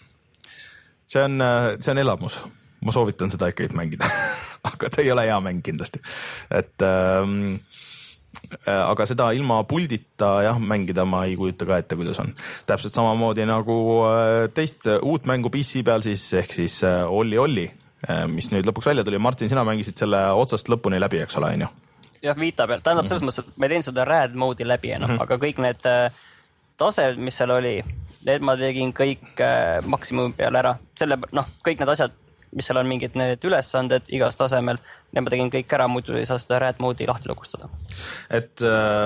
see on, see on elamus. Ma soovitan seda ikkagi mängida, aga ta ei ole hea mäng kindlasti. Et... Ähm, aga seda ilma puldita jah, mängida ma ei kujuta ka ette, kuidas on. Täpselt samamoodi nagu teist uut mängu P C peal siis, ehk siis Olli Olli, mis nüüd lõpuks välja tuli. Martin, sina mängisid selle otsast lõpuni läbi, eks ole, on ju? Jah, Vita peal. Tähendab selles mõttes, et ma ei teinud seda rad mode'i läbi enam, mm -hmm. aga kõik need tased, mis seal oli, need ma tegin kõik maksimumi peal ära. Selle, noh, kõik need asjad, mis seal on mingid need ülesanded igas tasemel, need ma tegin kõik ära, muidu ei saa seda rad mode'i lahti lukustada. Et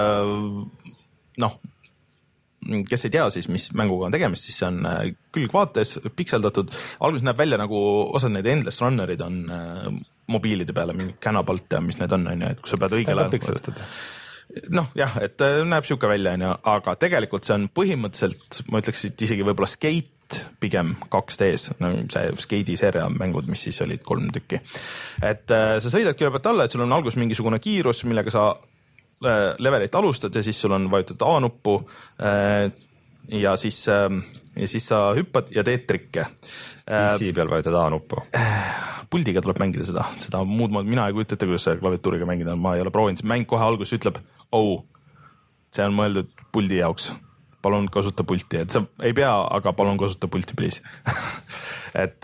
noh, kes ei tea siis, mis mänguga on tegemist, siis see on külgvaates, pikseldatud. Alguses näeb välja nagu osad need Endless Runnerid on mobiilide peale, mingi Canabalt ja mis need on, on ju, et kui sa pead õigel ajal... Noh, jah, et näeb siuke välja, on ju, aga tegelikult see on põhimõtteliselt, ma ütleks, et isegi võib-olla Skate pigem kaks D-s, no see Skate'i seeria mängud, mis siis olid kolm tükki. Et sa sõidad külje pealt alla, et sul on algus mingisugune kiirus, millega sa levelit alustad ja siis sul on vajutad A-nuppu ja siis, ja siis sa hüppad ja teed trikke. P C peal vajutad A-nuppu? Puldiga tuleb mängida seda, seda muud mood, mina ei kujuta ette, kuidas klaviatuuriga mängida, ma ei ole proovinud, mäng kohe alguses ütleb, oh, see on mõeldud puldi jaoks, palun kasuta pulti, et sa ei pea, aga palun kasuta pulti, please. et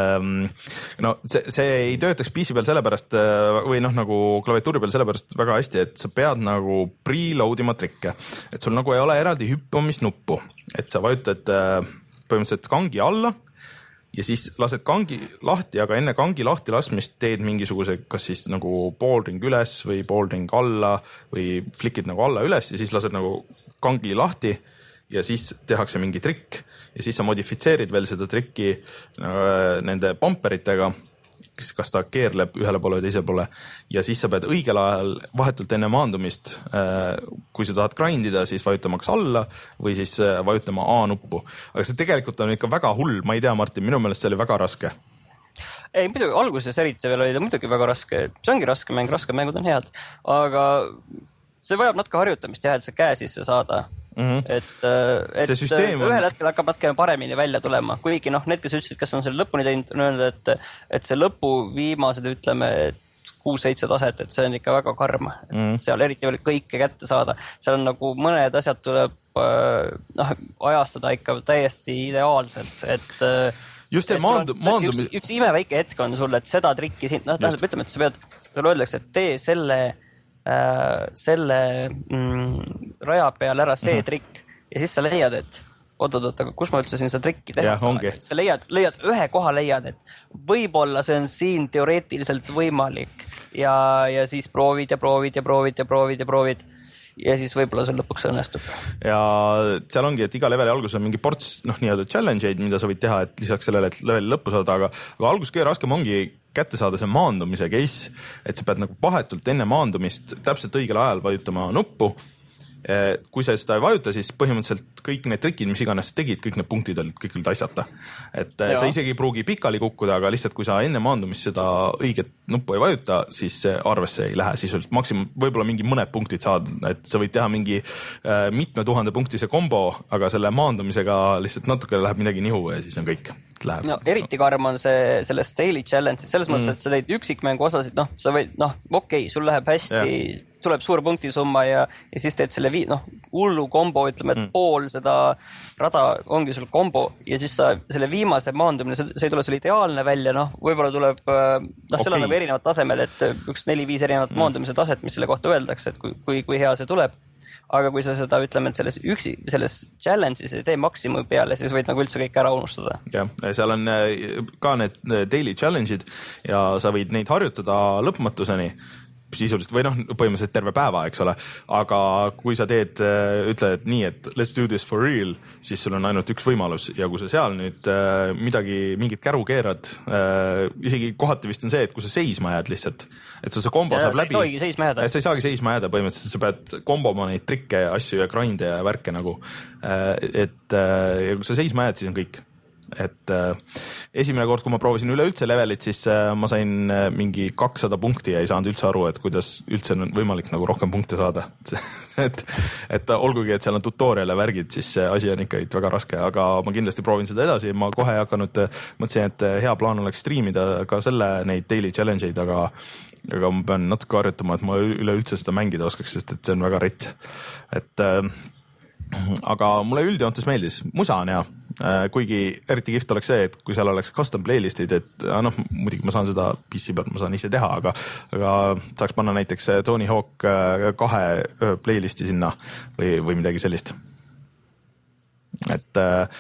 no see, see ei töötaks P C peal sellepärast või noh, nagu klaviatuuri peal sellepärast väga hästi, et sa pead nagu preload ima trikke, et sul nagu ei ole eraldi hüppamisnuppu, et sa vajutad põhimõtteliselt kangi alla ja siis lased kangi lahti, aga enne kangi lahti laskmist teed mingisuguse, kas siis nagu poolring üles või poolring alla või flikid nagu alla üles ja siis lased nagu kangi lahti ja siis tehakse mingi trikk ja siis sa modifitseerid veel seda trikki äh, nende bumperitega, kas ta keerleb ühele poole või teise poole ja siis sa pead õigel ajal vahetult enne maandumist, äh, kui sa tahad grindida, siis vajutamaks alla või siis äh, vajutama A-nuppu. Aga see tegelikult on ikka väga hull, ma ei tea, Martin, minu meelest see oli väga raske. Ei, muidugi alguses eriti veel oli ta muidugi väga raske, see ongi raske mäng, raske mängud on head, aga see vajab natuke harjutamist jah, et see käe sisse saada. Mm -hmm. et, et süsteem ühel on... hetkel hakkab natuke paremini välja tulema, kuigi noh, need, kes ütlesid, kes on selle lõpuni teinud, on öelnud, et, et see lõpu viimased, ütleme, kuus-seitse taset, et see on ikka väga karm. Mm -hmm. Seal eriti veel kõike kätte saada. Seal on nagu mõned asjad tuleb noh, ajastada ikka täiesti ideaalselt, et just see maandu, maandum... üks, üks imeväike hetk on sul, et seda trikki siin, noh, tähendab, ütleme, et sa pead, sulle öeldakse, et tee selle Äh, selle mm, raja peal ära see mm-hmm. trikk ja siis sa leiad, et oot-oot, aga kus ma ütlesin seda trikki teha? Sa leiad, leiad ühe koha leiad, et võib-olla see on siin teoreetiliselt võimalik ja, ja siis proovid ja proovid ja proovid ja proovid ja proovid ja siis võib-olla see lõpuks õnnestub. Ja seal ongi, et iga leveli alguses on mingi ports, noh, nii-öelda challenge'id, mida sa võid teha, et lisaks sellele, et leveli lõppu saada, aga, aga alguses kõige raskem ongi kätte saada see maandumise case, et sa pead nagu vahetult enne maandumist täpselt õigel ajal vajutama nuppu. Kui sa seda ei vajuta, siis põhimõtteliselt kõik need trikid, mis iganes sa tegid, kõik need punktid olid kõik olid asjata. Et ja. Sa isegi ei pruugi pikali kukkuda, aga lihtsalt kui sa enne maandumist seda õiget nuppu ei vajuta, siis arvesse ei lähe sisuliselt. Maksimum võib-olla mingi mõned punktid saad, et sa võid teha mingi äh, mitme tuhande punktise kombo, aga selle maandumisega lihtsalt natuke läheb midagi nihu ja siis on kõik. Läheb. No eriti karm on see sellest daily challenge, selles mõttes, mm. et sa teid üksikmängu osasid, noh, sa võid, noh, okei okay,, sul läheb hästi, tuleb suur punktisumma ja, ja siis teed selle vii, noh, hullu kombo, ütleme, et mm. pool seda rada ongi sul kombo ja siis sa selle viimase maandumine, see ei tule sul ideaalne välja, noh, võib-olla tuleb, noh, okay. seal on nagu erinevad tasemed, et üks neli-viis erinevat mm. maandumise taset, mis selle kohta öeldakse, et kui, kui, kui hea see tuleb. Aga kui sa seda, ütleme, et selles üksi, selles challenge'is ei tee maksimumi peale, siis võid nagu üldse kõik ära unustada. jah, seal on ka need daily challenge'id ja sa võid neid harjutada lõpmatuseni sisuliselt või noh, põhimõtteliselt terve päeva, eks ole, aga kui sa teed, ütled nii, et let's do this for real, siis sul on ainult üks võimalus ja kui sa seal nüüd midagi, mingit käru keerad, isegi kohati vist on see, et kui sa seisma jääd lihtsalt, et sul see kombo ja, saab läbi, sa ei saagi seisma jääda põhimõtteliselt, sa pead komboma neid trikke ja asju ja grinde ja värke nagu, et ja kui sa seisma jääd, siis on kõik. Et äh, esimene kord, kui ma proovisin üleüldse levelit, siis äh, ma sain äh, mingi kakssada punkti ja ei saanud üldse aru, et kuidas üldse on võimalik nagu rohkem punkte saada. et, et olgugi, et seal on tutorial ja värgid, siis see asi on ikka väga raske, aga ma kindlasti proovin seda edasi. Ma kohe hakanud, mõtlesin, et hea plaan oleks streamida ka selle neid daily challenge'id, aga, aga ma pean natuke harjutama, et ma üleüldse seda mängida oskaks, sest et see on väga rett. Et äh, aga mulle üldjoontes meeldis, musa on hea, kuigi eriti kihvt oleks see, et kui seal oleks custom playlist'id, et noh, muidugi ma saan seda P C pealt, ma saan ise teha, aga, aga saaks panna näiteks Tony Hawk kahe playlist'i sinna või, või midagi sellist. Et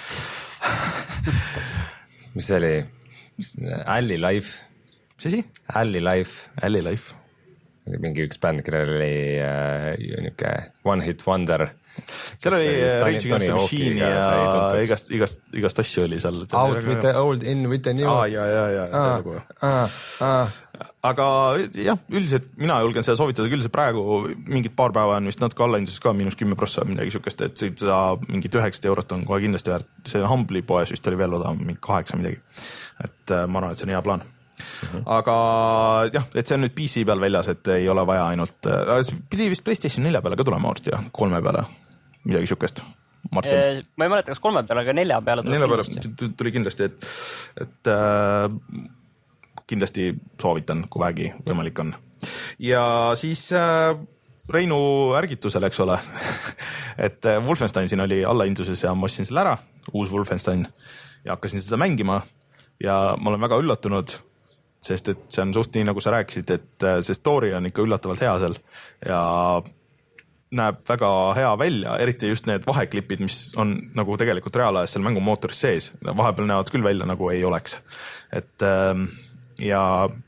mis see oli? Alli Life. Mis asi? Alli Life. Alli Life. Mingi üks bänd, kellel oli äh, niuke One Hit Wonder. Seal oli Rage Against the Machine ja igast, igast, igast asju oli seal. Out with the old, in with the new. Aa, ja, ja, ja. Aa, aa, aa. Aga jah, üldiselt mina julgen seda soovitada küll, see praegu mingid paar päeva on vist natuke allahinduses ka miinus kümme prossa midagi sükest, et seda mingit üheksat eurot on kohe kindlasti väärt. See Humble'i poes vist oli veel odav, mingi kaheksa midagi. Et ma arvan, et see on hea plaan. Mm-hmm. Aga jah, et see on nüüd P C peal väljas, et ei ole vaja ainult, pidi vist PlayStation nelja peale ka tulema orsti ja kolme peale, midagi sükest. Martin. Ma ei mäleta, kas kolme peale, aga nelja peale tuli, nelja peale tuli kindlasti, et, et äh, kindlasti soovitan, kui vähegi võimalik on. Ja siis äh, Reinu ärgitusel, eks ole, et Wolfenstein siin oli allahinduses ja ma ostsin selle ära, uus Wolfenstein, ja hakkasin seda mängima ja ma olen väga üllatunud, sest et see on suht nii, nagu sa rääkisid, et see story on ikka üllatavalt hea seal ja näeb väga hea välja, eriti just need vaheklipid, mis on nagu tegelikult reaalajas seal mängumootoris sees. Vahepeal näevad küll välja, nagu ei oleks. Et ja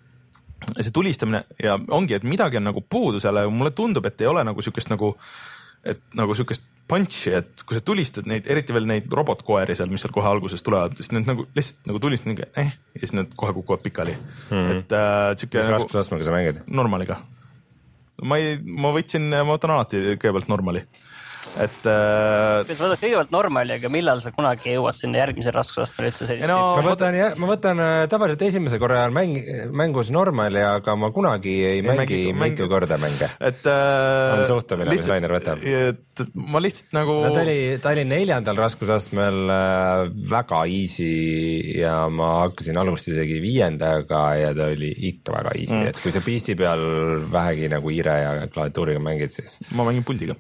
see tulistamine ja ongi, et midagi on nagu puudu seal ja mulle tundub, et ei ole nagu sükest nagu, et nagu sükest punchi, et kui sa tulistad neid, eriti veel neid robotkoeri seal, mis seal kohe alguses tulevad, siis need nagu lihtsalt nagu tulistad mingi, eh, ja siis need kohe kukuvad pikali. Mm-hmm. Et äh, tsüke, mis raskusastmega sa mängid? Normaliga. Ma, ei, ma võtsin, ma võtan alati kõigepealt normali. Et äh, võtad kõigepealt normali, aga millal sa kunagi jõuad sinna järgmise raskusastmele üldse sellist? No, ma võtan, ma võtan tavaliselt esimese korra mäng, mängus normali, aga ma kunagi ei, ei mängi mitu korda mänge. Et äh, on suhtumine, mis Lainer võtab. Ma lihtsalt nagu no, ta, oli, ta oli neljandal raskusastmel äh, väga easy ja ma hakkasin algust isegi viiendaga ja ta oli ikka väga easy, mm. et kui sa P C peal vähegi nagu ire ja klaviatuuriga mängid, siis ma mängin puldiga.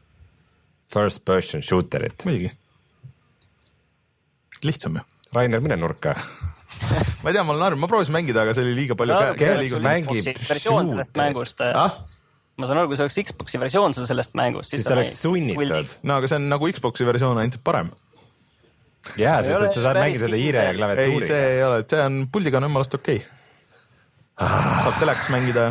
First person shooterit. Muidugi. Lihtsam ju. Rainer, mine nurka. Ma ei tea, ma olen arv, ma proovisin mängida, aga see oli liiga palju käe, käe liiga mängib mängust. Ah? Ma saan aru, kui see oleks Xboxi versioon sellest mängust, siis, siis see oleks sunnitud. No, aga see on nagu Xboxi versioon ainult parem. Jaa, sest et sa saad mängida seda iire ja klaviatuuriga. Ei, see ei ole, see on puldiga on õmmalast okei. Okay. Ah. Saab telekas mängida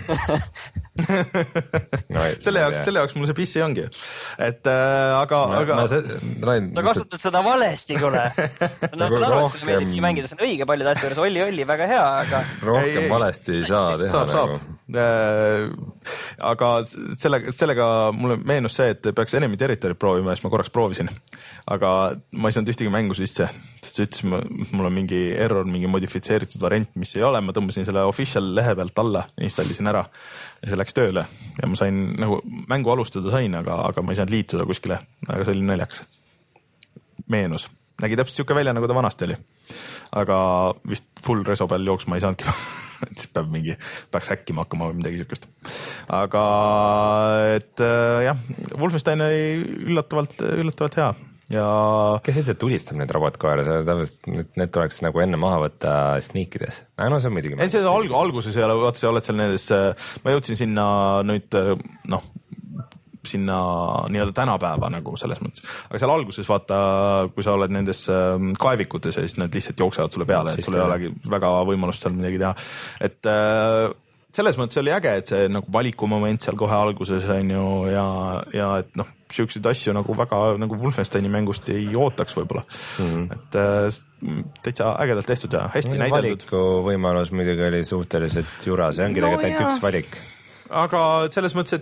no, selle jaoks, selle jaoks mul see P C ongi. Et äh, aga, ma, aga... Ma see, Rain, sa kasutad see... seda valesti, kuule. No, seda arvaks, et meeldibki mängida, see on õige palju tähti juures, Olli, Olli, väga hea, aga... Rohkem ei, valesti ei saa teha. Saab, saab. Äh, aga sellega, sellega mulle meenus see, et peaks enemy territory proovima, siis ma korraks proovisin. Aga ma ei saanud ühtegi mängu sisse, sest see ütles, mul on mingi error, mingi modifitseeritud variant, mis ei ole, ma tõmbasin selle official lehe pealt alla, installisin ära ja see läks tööle ja ma sain nagu mängu alustada sain, aga, aga ma ei saanud liituda kuskile, aga see oli naljaks. Meenus. nägi täpselt siuke välja, nagu ta vanasti oli. Aga vist full reso peal jooksma ei saanudki et siis peab mingi, peaks häkkima hakkama või midagi siukest. Aga et jah, Wolfenstein oli üllatavalt, üllatavalt hea. Ja kes üldse tulistab neid robotkoere, need tuleks nagu enne maha võtta sneakides. Aga no see on muidugi. Ei, see alg- alguses ei ole, vaata, sa oled seal nendes, ma jõudsin sinna nüüd, noh, sinna nii-öelda tänapäeva nagu selles mõttes. Aga seal alguses vaata, kui sa oled nendes kaevikutes ja siis need lihtsalt jooksevad sulle peale, et sul ei olegi väga võimalust seal midagi teha. Et selles mõttes oli äge, et see nagu valikumoment seal kohe alguses on ju ja, ja et noh, siukseid asju nagu väga nagu Wolfensteini mängust ei ootaks võib-olla. Mm-hmm. Et täitsa ägedalt tehtud ja hästi näideldud. Valiku võimalus muidugi oli suhteliselt jura, see ongi no, tegelikult ainult üks valik. Aga selles mõttes,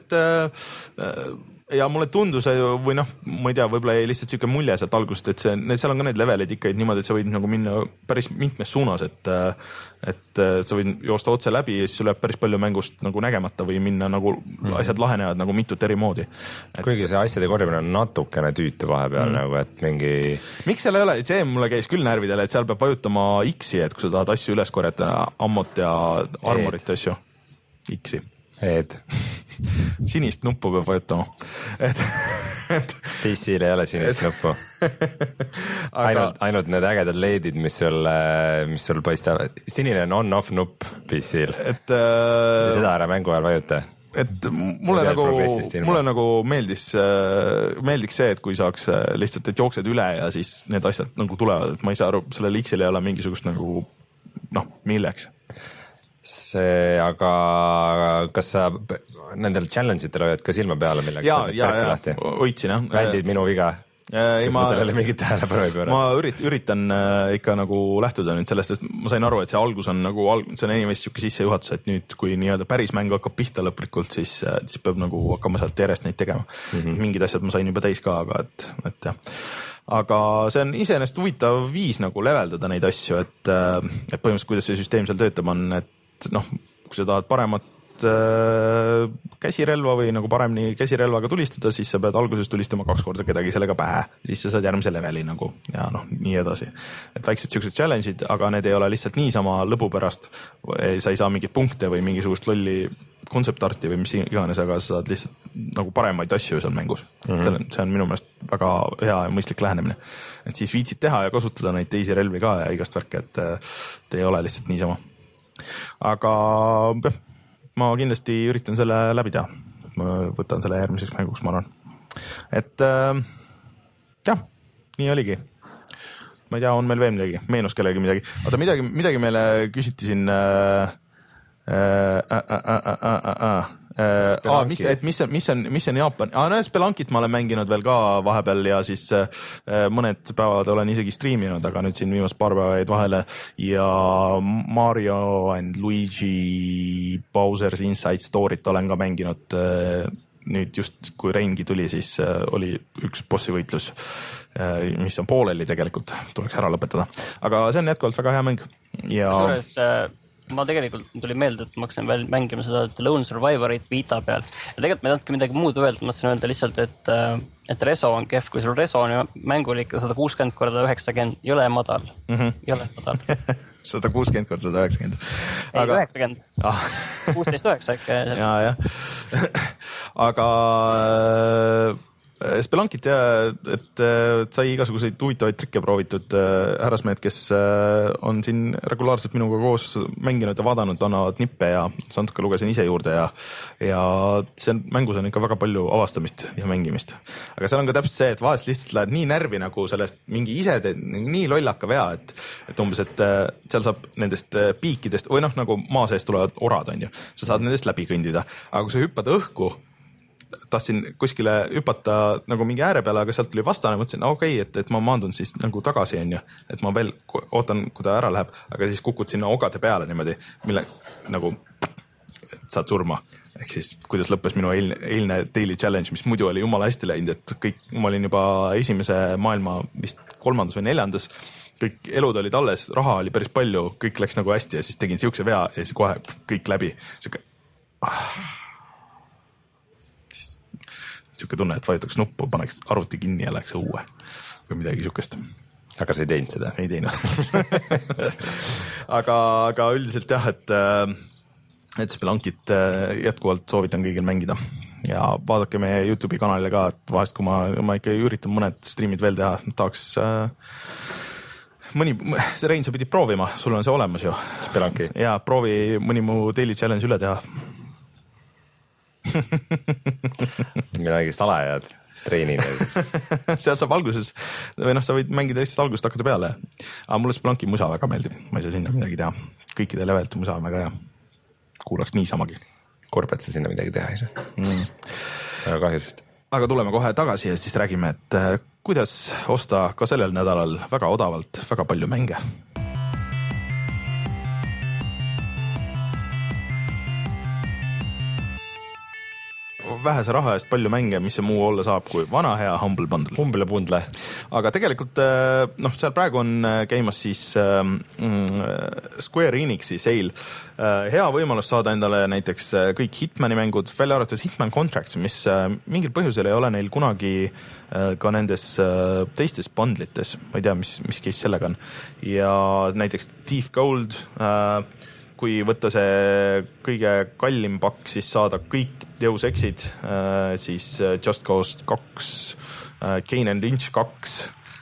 et ja mulle tundus või noh, ma ei tea, võib-olla ei lihtsalt siuke mulje sealt algusest, et see, seal on ka need levelid ikka niimoodi, et sa võid nagu minna päris mitmes suunas, et, et sa võid joosta otse läbi ja siis sul jääb päris palju mängust nagu nägemata või minna nagu mm. asjad lahenevad nagu mitut eri moodi. Et... kuigi see asjade korjamine on natukene tüütu vahepeal mm. nagu, et mingi... Miks seal ei ole, see mulle käis küll närvidele, et seal peab vajutama X-i, et kui sa tahad asju üles korjata, ammot ja armorit ja asju. X-i. Eed. Sinist nuppu peab vajutama. Et, et... P C-l ei ole sinist et... nuppu. Aga... Ainult, ainult need ägedad leedid, mis sul, mis sul paistavad. Sinine on on-off nupp P C-l. Et, äh... seda ära mängu ajal vajuta. Et mulle nagu, mulle nagu meeldis, meeldiks see, et kui saaks lihtsalt, et jooksed üle ja siis need asjad nagu tulevad, et ma ei saa aru, sellel X-il ei ole mingisugust nagu, noh, milleks. See, aga kas sa nendel challenge-itel hoiad ka silma peale millegi? Ja, ja, ja, hoidsin jah. Väldid minu viga? Kas ma sellele mingit tähelepanu ei pööra? Ma ürit, üritan ikka nagu lähtuda nüüd sellest, et ma sain aru, et see algus on nagu, see on inimest siuke sissejuhatus, et nüüd kui nii-öelda päris mäng hakkab pihta lõplikult, siis, siis peab nagu hakkama sealt järjest neid tegema. Mm-hmm. Mingid asjad ma sain juba täis ka, aga et, et jah. Aga see on iseenesest huvitav viis nagu leveldada neid asju, et, et põhimõtteliselt kuidas see süsteem seal töötab on, et noh, kui sa tahad paremat äh, käsirelva või nagu paremini käsirelvaga tulistada, siis sa pead alguses tulistama kaks korda kedagi sellega pähe, siis sa saad järgmise leveli nagu ja noh, nii edasi. Et väiksed siuksed challenge'id, aga need ei ole lihtsalt niisama lõbu pärast, sa ei saa mingit punkte või mingisugust lolli kontseptarti või mis iganes, aga sa saad lihtsalt nagu paremaid asju seal mängus. Mm-hmm. See on minu meelest väga hea ja mõistlik lähenemine. Et siis viitsid teha ja kasutada neid teisi relvi ka ja igast värke, et, et ei ole lihtsalt niisama. Aga ma kindlasti üritan selle läbi teha. Ma võtan selle järgmiseks mänguks, ma arvan. Et äh, jah, nii oligi. Ma ei tea, on meil veel midagi, meenus kellegi midagi. Oota, midagi, midagi meile küsiti siin äh, äh, äh, äh, äh, äh. Ah, mis, et mis on, mis on, mis on Jaapan? Ah, no Spelunkit ma olen mänginud veel ka vahepeal ja siis äh, mõned päevad olen isegi streaminud, aga nüüd siin viimast paar päeva jäid vahele ja Mario and Luigi Bowser's Inside Story't olen ka mänginud äh, nüüd just kui Reingi tuli, siis äh, oli üks bossi võitlus, äh, mis on pooleli tegelikult, tuleks ära lõpetada, aga see on jätkuvalt väga hea mäng ja Suures, äh... ma tegelikult tuli meelde, et ma hakkasin veel mängima seda Lone Survivorit Vita peal. Ja tegelikult ma ei tahtki midagi muud öelda, ma tahtsin öelda lihtsalt, et, et reso on kehv, kui sul reso on mängul ikka sada kuuskümmend korda üheksakümmend, jõle madal. Mm-hmm. Jõle madal. sada kuuskümmend korda sada üheksakümmend. Aga... ei, üheksakümmend. Ah. kuusteist üheksa ikka. Ja, jah. Aga... Spelunkit ja, et sai igasuguseid huvitavaid trikke proovitud härrasmehed, kes on siin regulaarselt minuga koos mänginud ja vaadanud, annavad nippe ja Santuka lugesin ise juurde ja, ja see mängus on ikka väga palju avastamist ja mängimist. Aga seal on ka täpselt see, et vahest lihtsalt lähed nii närvi nagu sellest mingi ise teed nii lollaka vea, et, et umbes, et seal saab nendest piikidest või noh, nagu maa sees tulevad orad on ju, sa saad nendest läbi kõndida, aga kui sa hüppad õhku, tahtsin kuskile hüpata nagu mingi ääre peale, aga sealt tuli vastane, mõtlesin, okei, okay, et, et ma maandun siis nagu tagasi, on ju, et ma veel ootan, kui ta ära läheb, aga siis kukud sinna ogade peale niimoodi, mille nagu saad surma. Ehk siis, kuidas lõppes minu eilne, eilne daily challenge, mis muidu oli jumala hästi läinud, et kõik, ma olin juba esimese maailma vist kolmandas või neljandas, kõik elud olid alles, raha oli päris palju, kõik läks nagu hästi ja siis tegin siukse vea ja siis kohe kõik läbi. Siuke... Ah. Siuke tunne, et vajutaks nuppu, paneks arvuti kinni ja läheks õue või midagi siukest. aga sa ei teinud seda? Ei teinud. aga, aga üldiselt jah, et, et Spelunkit jätkuvalt soovitan kõigil mängida ja vaadake meie YouTube'i kanalile ka, et vahest kui ma, ma ikka üritan mõned streamid veel teha, tahaks äh, mõni, see Rein, sa pidid proovima, sul on see olemas ju. Spelunki? Ja proovi mõni mu daily challenge üle teha. midagi salajad treenin. Seal saab alguses, või noh, sa võid mängida lihtsalt algusest hakata peale. Aga mulle Spelunki musa väga meeldib, ma ei saa sinna midagi teha. Kõikide levelt musa on väga hea. Kuulaks niisamagi. Kurb, et sa sinna midagi teha ei saa. Mm. Väga kahjusest. Aga tuleme kohe tagasi ja siis räägime, et kuidas osta ka sellel nädalal väga odavalt väga palju mänge. Vähese raha eest palju mänge, mis see muu olla saab kui vana hea Humble Bundle. Humble Bundle. Aga tegelikult noh, seal praegu on käimas siis mm, Square Enixi sale. Hea võimalus saada endale näiteks kõik Hitmani mängud, välja arvatud Hitman Contracts, mis mingil põhjusel ei ole neil kunagi ka nendes teistes bundlites. Ma ei tea, mis, mis case sellega on. Ja näiteks Thief Gold, kui võtta see kõige kallim pakk, siis saada kõik Deus Exid, siis Just Cause kaks, Kane and Lynch kaks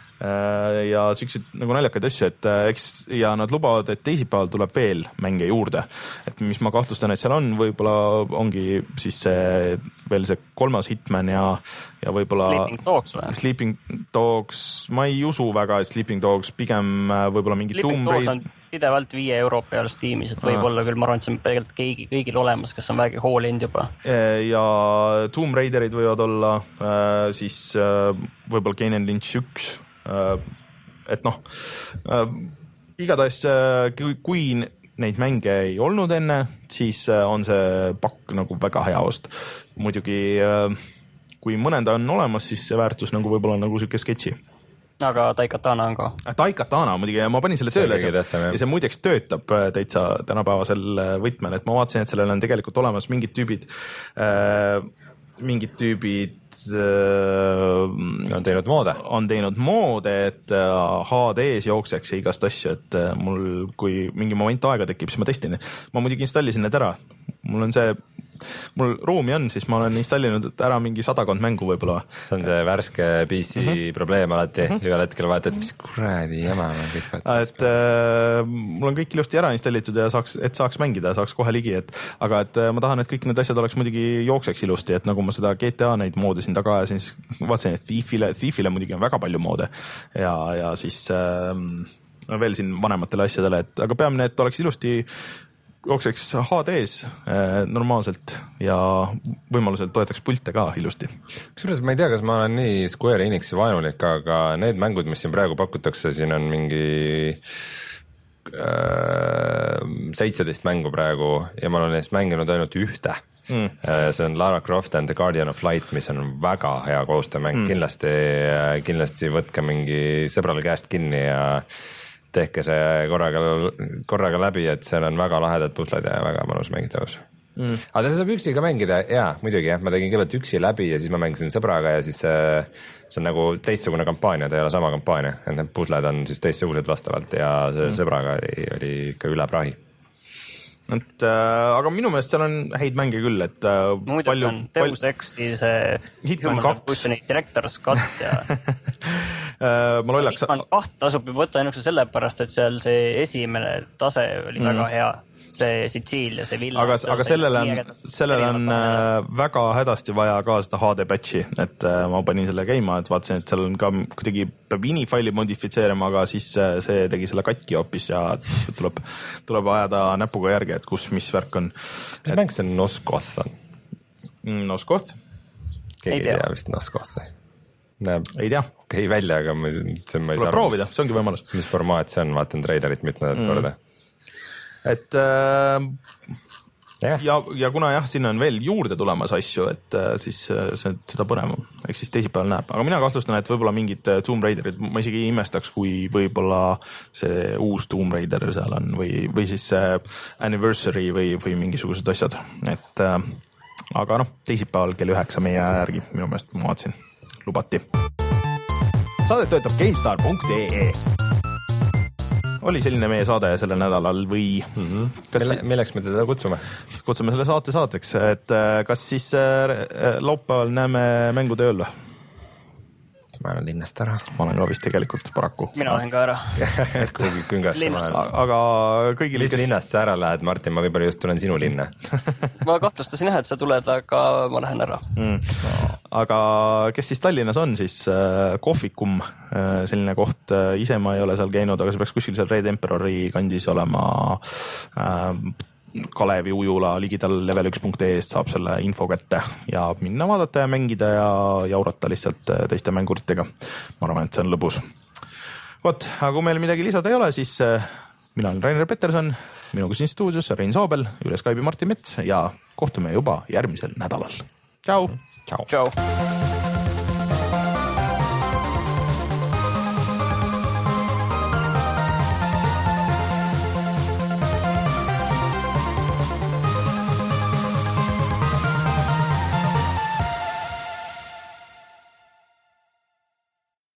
ja siuksed nagu naljakad asju, et eks ja nad lubavad, et teisipäeval tuleb veel mänge juurde, et mis ma kahtlustan, et seal on, võib-olla ongi siis see, veel see kolmas Hitman ja, ja võib-olla Sleeping Dogs või? Sleeping Dogs, ma ei usu väga, et Sleeping Dogs pigem võib-olla mingi Sleeping Tomb Dogs on pidevalt viie euro peal Steamis, et võib-olla küll, ma arvan, et see on tegelikult kõigi, kõigil olemas, kes on vägi hoolinud juba. Ja Tomb Raiderid võivad olla, siis võib-olla Kane and Lynch üks, et noh, igatahes kui neid mänge ei olnud enne, siis on see pakk nagu väga hea ost. Muidugi, kui mõnenda on olemas, siis see väärtus nagu võib-olla nagu siuke sketši. Aga Daikatana on ka. Daikatana muidugi ja ma panin selle sööle ja see muideks töötab täitsa tänapäevasel võtmel, et ma vaatasin, et sellel on tegelikult olemas mingid tüübid, äh, mingid tüübid äh, on teinud moode, on teinud moode, et H D-s jookseks ja igast asju, et mul, kui mingi moment aega tekib, siis ma testin. Ma muidugi installisin need ära. Mul on see, mul ruumi on, siis ma olen installinud ära mingi sadakond mängu võib-olla. See on see värske P C mm-hmm. probleem alati, mm-hmm. ühel hetkel vaatad, mis kuradi jama on kõik. Et äh, mul on kõik ilusti ära installitud ja saaks, et saaks mängida, saaks kohe ligi, et aga et äh, ma tahan, et kõik need asjad oleks muidugi jookseks ilusti, et nagu ma seda G T A neid moode siin taga ajasin, siis vaatasin, et Thiefile, Thiefile muidugi on väga palju moode ja, ja siis äh, veel siin vanematele asjadele, et aga peamine, et oleks ilusti jookseks H D-s eh, normaalselt ja võimalusel toetaks pilte ka ilusti. Kusjuures ma ei tea, kas ma olen nii Square Enixi vaenulik, aga need mängud, mis siin praegu pakutakse, siin on mingi äh, seitseteist mängu praegu ja ma olen neist mänginud ainult ühte. Mm. See on Lara Croft and the Guardian of Light, mis on väga hea koostöömäng. Mm. Kindlasti, kindlasti võtke mingi sõbrale käest kinni ja tehke see korraga, korraga läbi, et seal on väga lahedad pusled ja väga mõnus mängitavus. Mm. Aga ta saab üksi ka mängida, jaa, muidugi jah, ma tegin kõigepealt üksi läbi ja siis ma mängisin sõbraga ja siis see, see on nagu teistsugune kampaania, ta ei ole sama kampaania, et need pusled on siis teistsugused vastavalt ja see mm. sõbraga oli, oli ikka üle prahi. Et, äh, aga minu meelest seal on häid mänge küll, et äh, muidugi palju, on Deus Exi see Hitman kaks Director's Cut ja ma lollaks Hitman kaht tasub juba võtta ainukse sellepärast, et seal see esimene tase oli mm. väga hea, see Sitsiilia, see Villa. Aga, aga sellele on, sellele on väga hädasti vaja ka seda H D patchi, et ma panin selle käima, et vaatasin, et seal on ka kuidagi peab ini-faili modifitseerima, aga siis see tegi selle katki hoopis ja tuleb, tuleb ajada näpuga järgi, et kus, mis värk on. Mis mäng see Nosgoth on? Nosgoth? Keegi ei tea, tea vist Nosgoth. Näeb, ei tea. Ei välja, aga ma, see ma ei saa proovida, see ongi võimalus. Mis formaat see on, vaatan treilerit mitmedat mm. korda. Et äh, yeah. ja, ja kuna jah, sinna on veel juurde tulemas asju, et äh, siis äh, see, seda põnev on, eks siis teisipäeval näeb. Aga mina kahtlustan, et võib-olla mingid Tomb Raiderid, ma isegi ei imestaks, kui võib-olla see uus Tomb Raider seal on või, või siis see Anniversary või, või mingisugused asjad. Et, äh, aga noh, teisipäeval kell üheksa meie järgi minu meelest ma vaatasin, lubati. saadet töötab GameStar punkt ee. Oli selline meie saade sellel nädalal või mm-hmm. kas Mille, milleks me teda kutsume? Kutsume selle saate saateks, et kas siis laupäeval näeme mängutööl? Ma olen linnast ära. Ma olen ka vist tegelikult paraku. Mina olen ka ära. Kuigi küngast. Aga kõigil, mis kes... linnast sa ära lähed, Martin? Ma võib-olla just tulen sinu linna. Ma kahtlustasin jah, et sa tuled, aga ma lähen ära. Mm. Aga kes siis Tallinnas on, siis Kohvikum, selline koht, ise ma ei ole seal käinud, aga see peaks kuskil seal Red Emperori kandis olema äh, Kalevi ujula ligidal level üks punkt ee-st saab selle info kätte ja minna vaadata ja mängida ja jaurata lihtsalt teiste mänguritega. Ma arvan, et see on lõbus. Vot, aga kui meil midagi lisada ei ole, siis mina olen Rainer Peterson, minuga siin stuudios Rein Soobel, üle Skype'i Martin Mets ja kohtume juba järgmisel nädalal. Tšau! Tšau! Tšau!